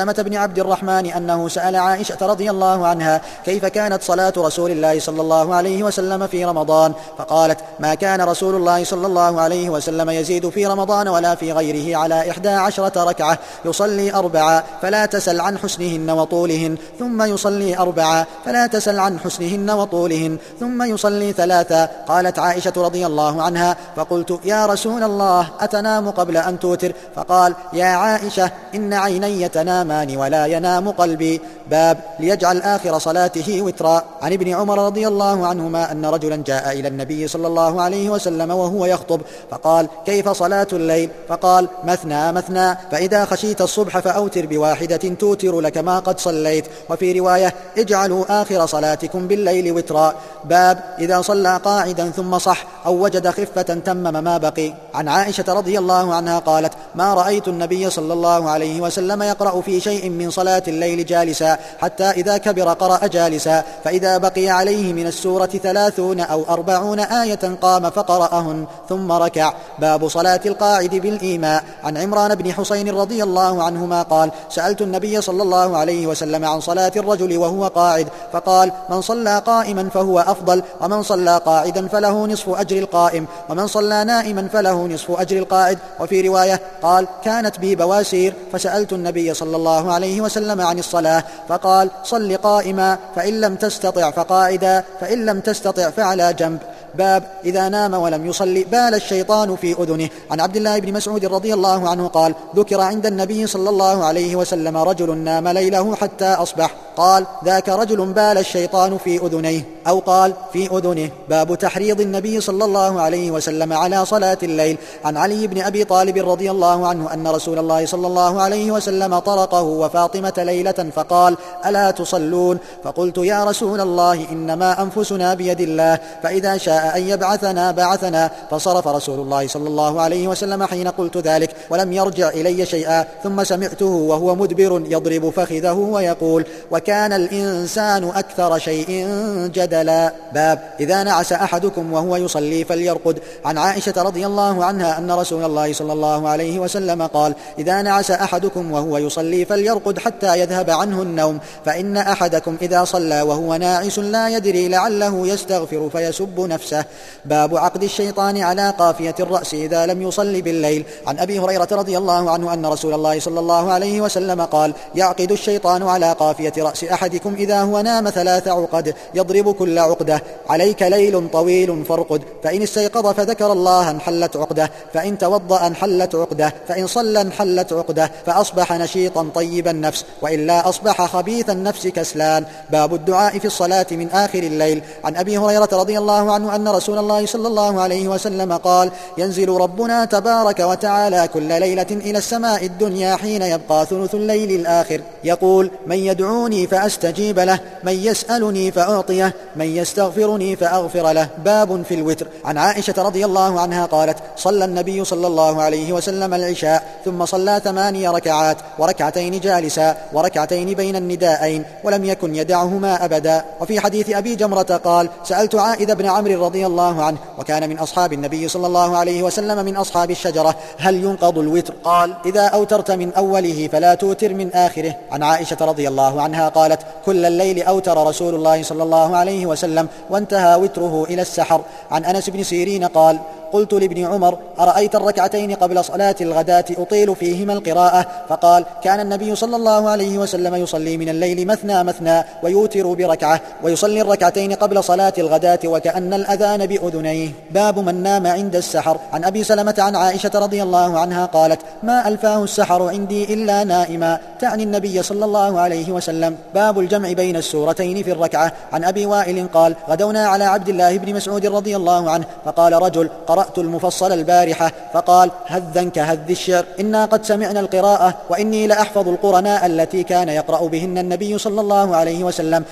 سلمة بن عبد الرحمن أنه سأل عائشة رضي الله عنها كيف كانت صلاة رسول الله صلى الله عليه وسلم في رمضان، فقالت: ما كان رسول الله صلى الله عليه وسلم يزيد في رمضان ولا في غيره على 11 ركعة، يصلي 4 فلا تسل عن حسنهن وطولهن، ثم يصلي 4 فلا تسل عن حسنهن وطولهن، ثم يصلي 3. قالت عائشة رضي الله عنها: فقلت: يا رسول الله أتنام قبل أن توتر؟ فقال: يا عائشة إن عيني تنامان ولا ينام قلبي. باب ليجعل آخر صلاته وترا. عن ابن عمر رضي الله عنهما أن رجلا جاء إلى النبي صلى الله عليه وسلم وهو يخطب، فقال: كيف صلاة الليل؟ فقال: مثنى مثنى، فإذا خشيت الصبح فأوتر بواحدة توتر لك ما قد صليت. وفي رواية: اجعلوا آخر صلاتكم بالليل وترا. باب إذا صلى قاعدا ثم صح أو وجد خفة تمم ما بقي. عن عائشة رضي الله عنها قالت: ما رأيت النبي صلى الله عليه وسلم يقرأ في شيء من صلاة الليل جالسا، حتى إذا كبر قرأ جالسا، فإذا بقي عليه من السورة 30 أو 40 آية قام فقرأهن ثم ركع. باب صلاة القاعد بالإيماء. عن عمران بن حسين رضي الله عنهما قال: سألت النبي صلى الله عليه وسلم عن صلاة الرجل وهو قاعد، فقال: من صلى قائما فهو أفضل، ومن صلى قاعدا فله نصف أجر القائم، ومن صلى نائما فله نصف أجر القاعد. وفي رواية قال: كانت بي بواسير فسألت النبي صلى الله عليه وسلم عن الصلاة، فقال: صل قائما، فإن لم تستطع فقاعدا، فإن لم تستطع فعلى جنب. باب إذا نام ولم يصلي بال الشيطان في أذنه. عن عبد الله بن مسعود رضي الله عنه قال: ذكر عند النبي صلى الله عليه وسلم رجل نام ليله حتى أصبح، قال: ذاك رجل بال الشيطان في أذنيه، أو قال في أذنه. باب تحريض النبي صلى الله عليه وسلم على صلاة الليل. عن علي بن أبي طالب رضي الله عنه أن رسول الله صلى الله عليه وسلم طرقه وفاطمة ليلة فقال: ألا تصلون؟ فقلت: يا رسول الله إنما أنفسنا بيد الله، فإذا شاء أن يبعثنا بعثنا. فصرف رسول الله صلى الله عليه وسلم حين قلت ذلك ولم يرجع إلي شيئا، ثم سمعته وهو مدبر يضرب فخذه ويقول: وكان الإنسان أكثر شيء جدلا. باب إذا نعس أحدكم وهو يصلي فليرقد. عن عائشة رضي الله عنها أن رسول الله صلى الله عليه وسلم قال: إذا نعس أحدكم وهو يصلي فليرقد حتى يذهب عنه النوم، فإن أحدكم إذا صلى وهو ناعس لا يدري لعله يستغفر فيسب نفسه. باب عقد الشيطان على قافية الرأس إذا لم يصلي بالليل. عن أبي هريرة رضي الله عنه أن رسول الله صلى الله عليه وسلم قال: يعقد الشيطان على قافية رأس أحدكم إذا هو نام 3 عقد، يضرب كل عقدة: عليك ليل طويل فارقد، فإن استيقظ فذكر الله انحلت عقدة، فإن توضأ انحلت عقدة، فإن صلى انحلت عقدة، فأصبح نشيطا طيب النفس، وإلا أصبح خبيث النفس كسلان. باب الدعاء في الصلاة من آخر الليل. عن أبي هريرة رضي الله عنه أن رسول الله صلى الله عليه وسلم قال: ينزل ربنا تبارك وتعالى كل ليلة إلى السماء الدنيا حين يبقى ثلث الليل الآخر، يقول: من يدعوني فأستجيب له، من يسألني فأعطيه، من يستغفرني فأغفر له. باب في الوتر. عن عائشة رضي الله عنها قالت: صلى النبي صلى الله عليه وسلم العشاء ثم صلى 8 ركعات، وركعتين جالسا، وركعتين بين النداءين، ولم يكن يدعهما أبدا. وفي حديث أبي جمرة قال: سألت عائذ بن عمرو رضي الله عنه، وكان من أصحاب النبي صلى الله عليه وسلم من أصحاب الشجرة: هل ينقض الوتر؟ قال: إذا أوترت من أوله فلا توتر من آخره. عن عائشة رضي الله عنها قالت: كل الليل أوتر رسول الله صلى الله عليه وسلم، وانتهى وتره إلى السحر. عن أنس بن سيرين قال: قلت لابن عمر: أرأيت الركعتين قبل صلاة الغداة أطيل فيهما القراءة؟ فقال: كان النبي صلى الله عليه وسلم يصلي من الليل مثنى مثنى ويوتر بركعة، ويصلي الركعتين قبل صلاة الغداة وكأن الأذان بأذنيه. باب من نام عند السحر. عن أبي سلمة عن عائشة رضي الله عنها قالت: ما ألفاه السحر عندي إلا نائما، تعني النبي صلى الله عليه وسلم. باب الجمع بين السورتين في الركعة. عن أبي وائل قال: غدونا على عبد الله بن مسعود رضي الله عنه، فقال رجل: قرأت المفصل البارحة، فقال: هذا كهذ الشعر، إنا قد سمعنا القراءة، وإني لأحفظ القرناء التي كان يقرأ بهن النبي صلى الله عليه وسلم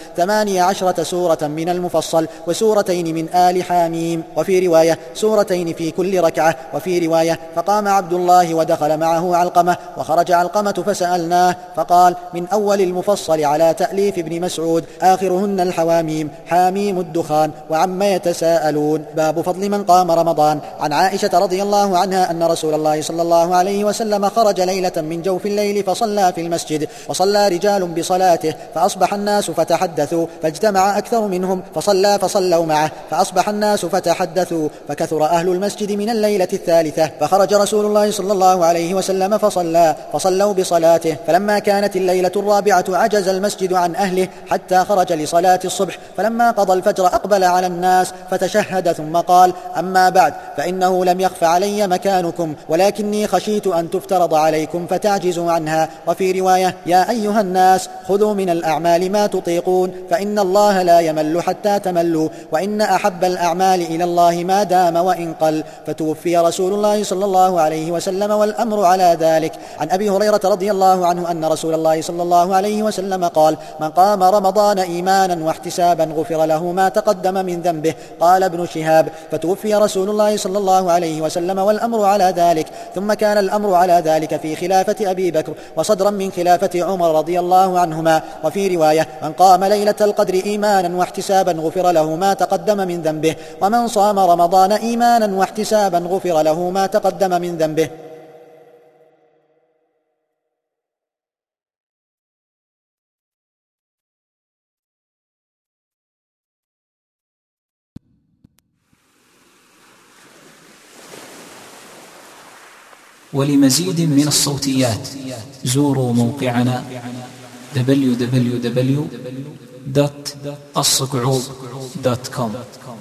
18 سورة من المفصل، وسورتين من آل حاميم، وفي رواية سورتين في كل ركعة. وفي رواية: فقام عبد الله ودخل معه علقمة، وخرج علقمة فسألناه، فقال: من أول المفصل على تأليف ابن مسعود، آخرهن الحواميم، حاميم الدخان، وعما يتساءلون. باب فضل من قام رمضان. عن عائشة رضي الله عنها أن رسول الله صلى الله عليه وسلم خرج ليلة من جوف الليل فصلى في المسجد، وصلى رجال بصلاته، فأصبح الناس فتحدثوا، فاجتمع أكثر منهم فصلوا معه، فأصبح الناس فتحدثوا، فكثر أهل المسجد من الليلة الثالثة، فخرج رسول الله صلى الله عليه وسلم فصلوا بصلاته. فلما كانت الليلة الرابعة عجز المسجد عن أهله حتى خرج لصلاة الصبح، فلما قضى الفجر أقبل على الناس فتشهد ثم قال: أما بعد، فإنه لم يخف علي مكانكم، ولكني خشيت أن تفترض عليكم فتعجزوا عنها. وفي رواية: يا أيها الناس خذوا من الأعمال ما تطيقون، فإن الله لا يمل حتى تملوا، وإن أحب الأعمال إلى الله ما دام وإن قل. فتوفي رسول الله صلى الله عليه وسلم والأمر على ذلك. عن أبي هريرة رضي الله عنه أن رسول الله صلى الله عليه وسلم قال: من قام رمضان إيمانا واحتسابا غفر له ما تقدم من ذنبه. قال ابن شهاب: فتوفي رسول الله صلى الله عليه وسلم والأمر على ذلك. ثم كان الأمر على ذلك في خلافة أبي بكر وصدرا من خلافة عمر رضي الله عنهما. وفي رواية: من قام ليلة القدر إيمانا واحتسابا غفر له ما تقدم من ذنبه، ومن صام رمضان إيمانا واحتسابا غفر له ما تقدم من ذنبه. ولمزيد من الصوتيات زوروا موقعنا www.الصقعوب.com.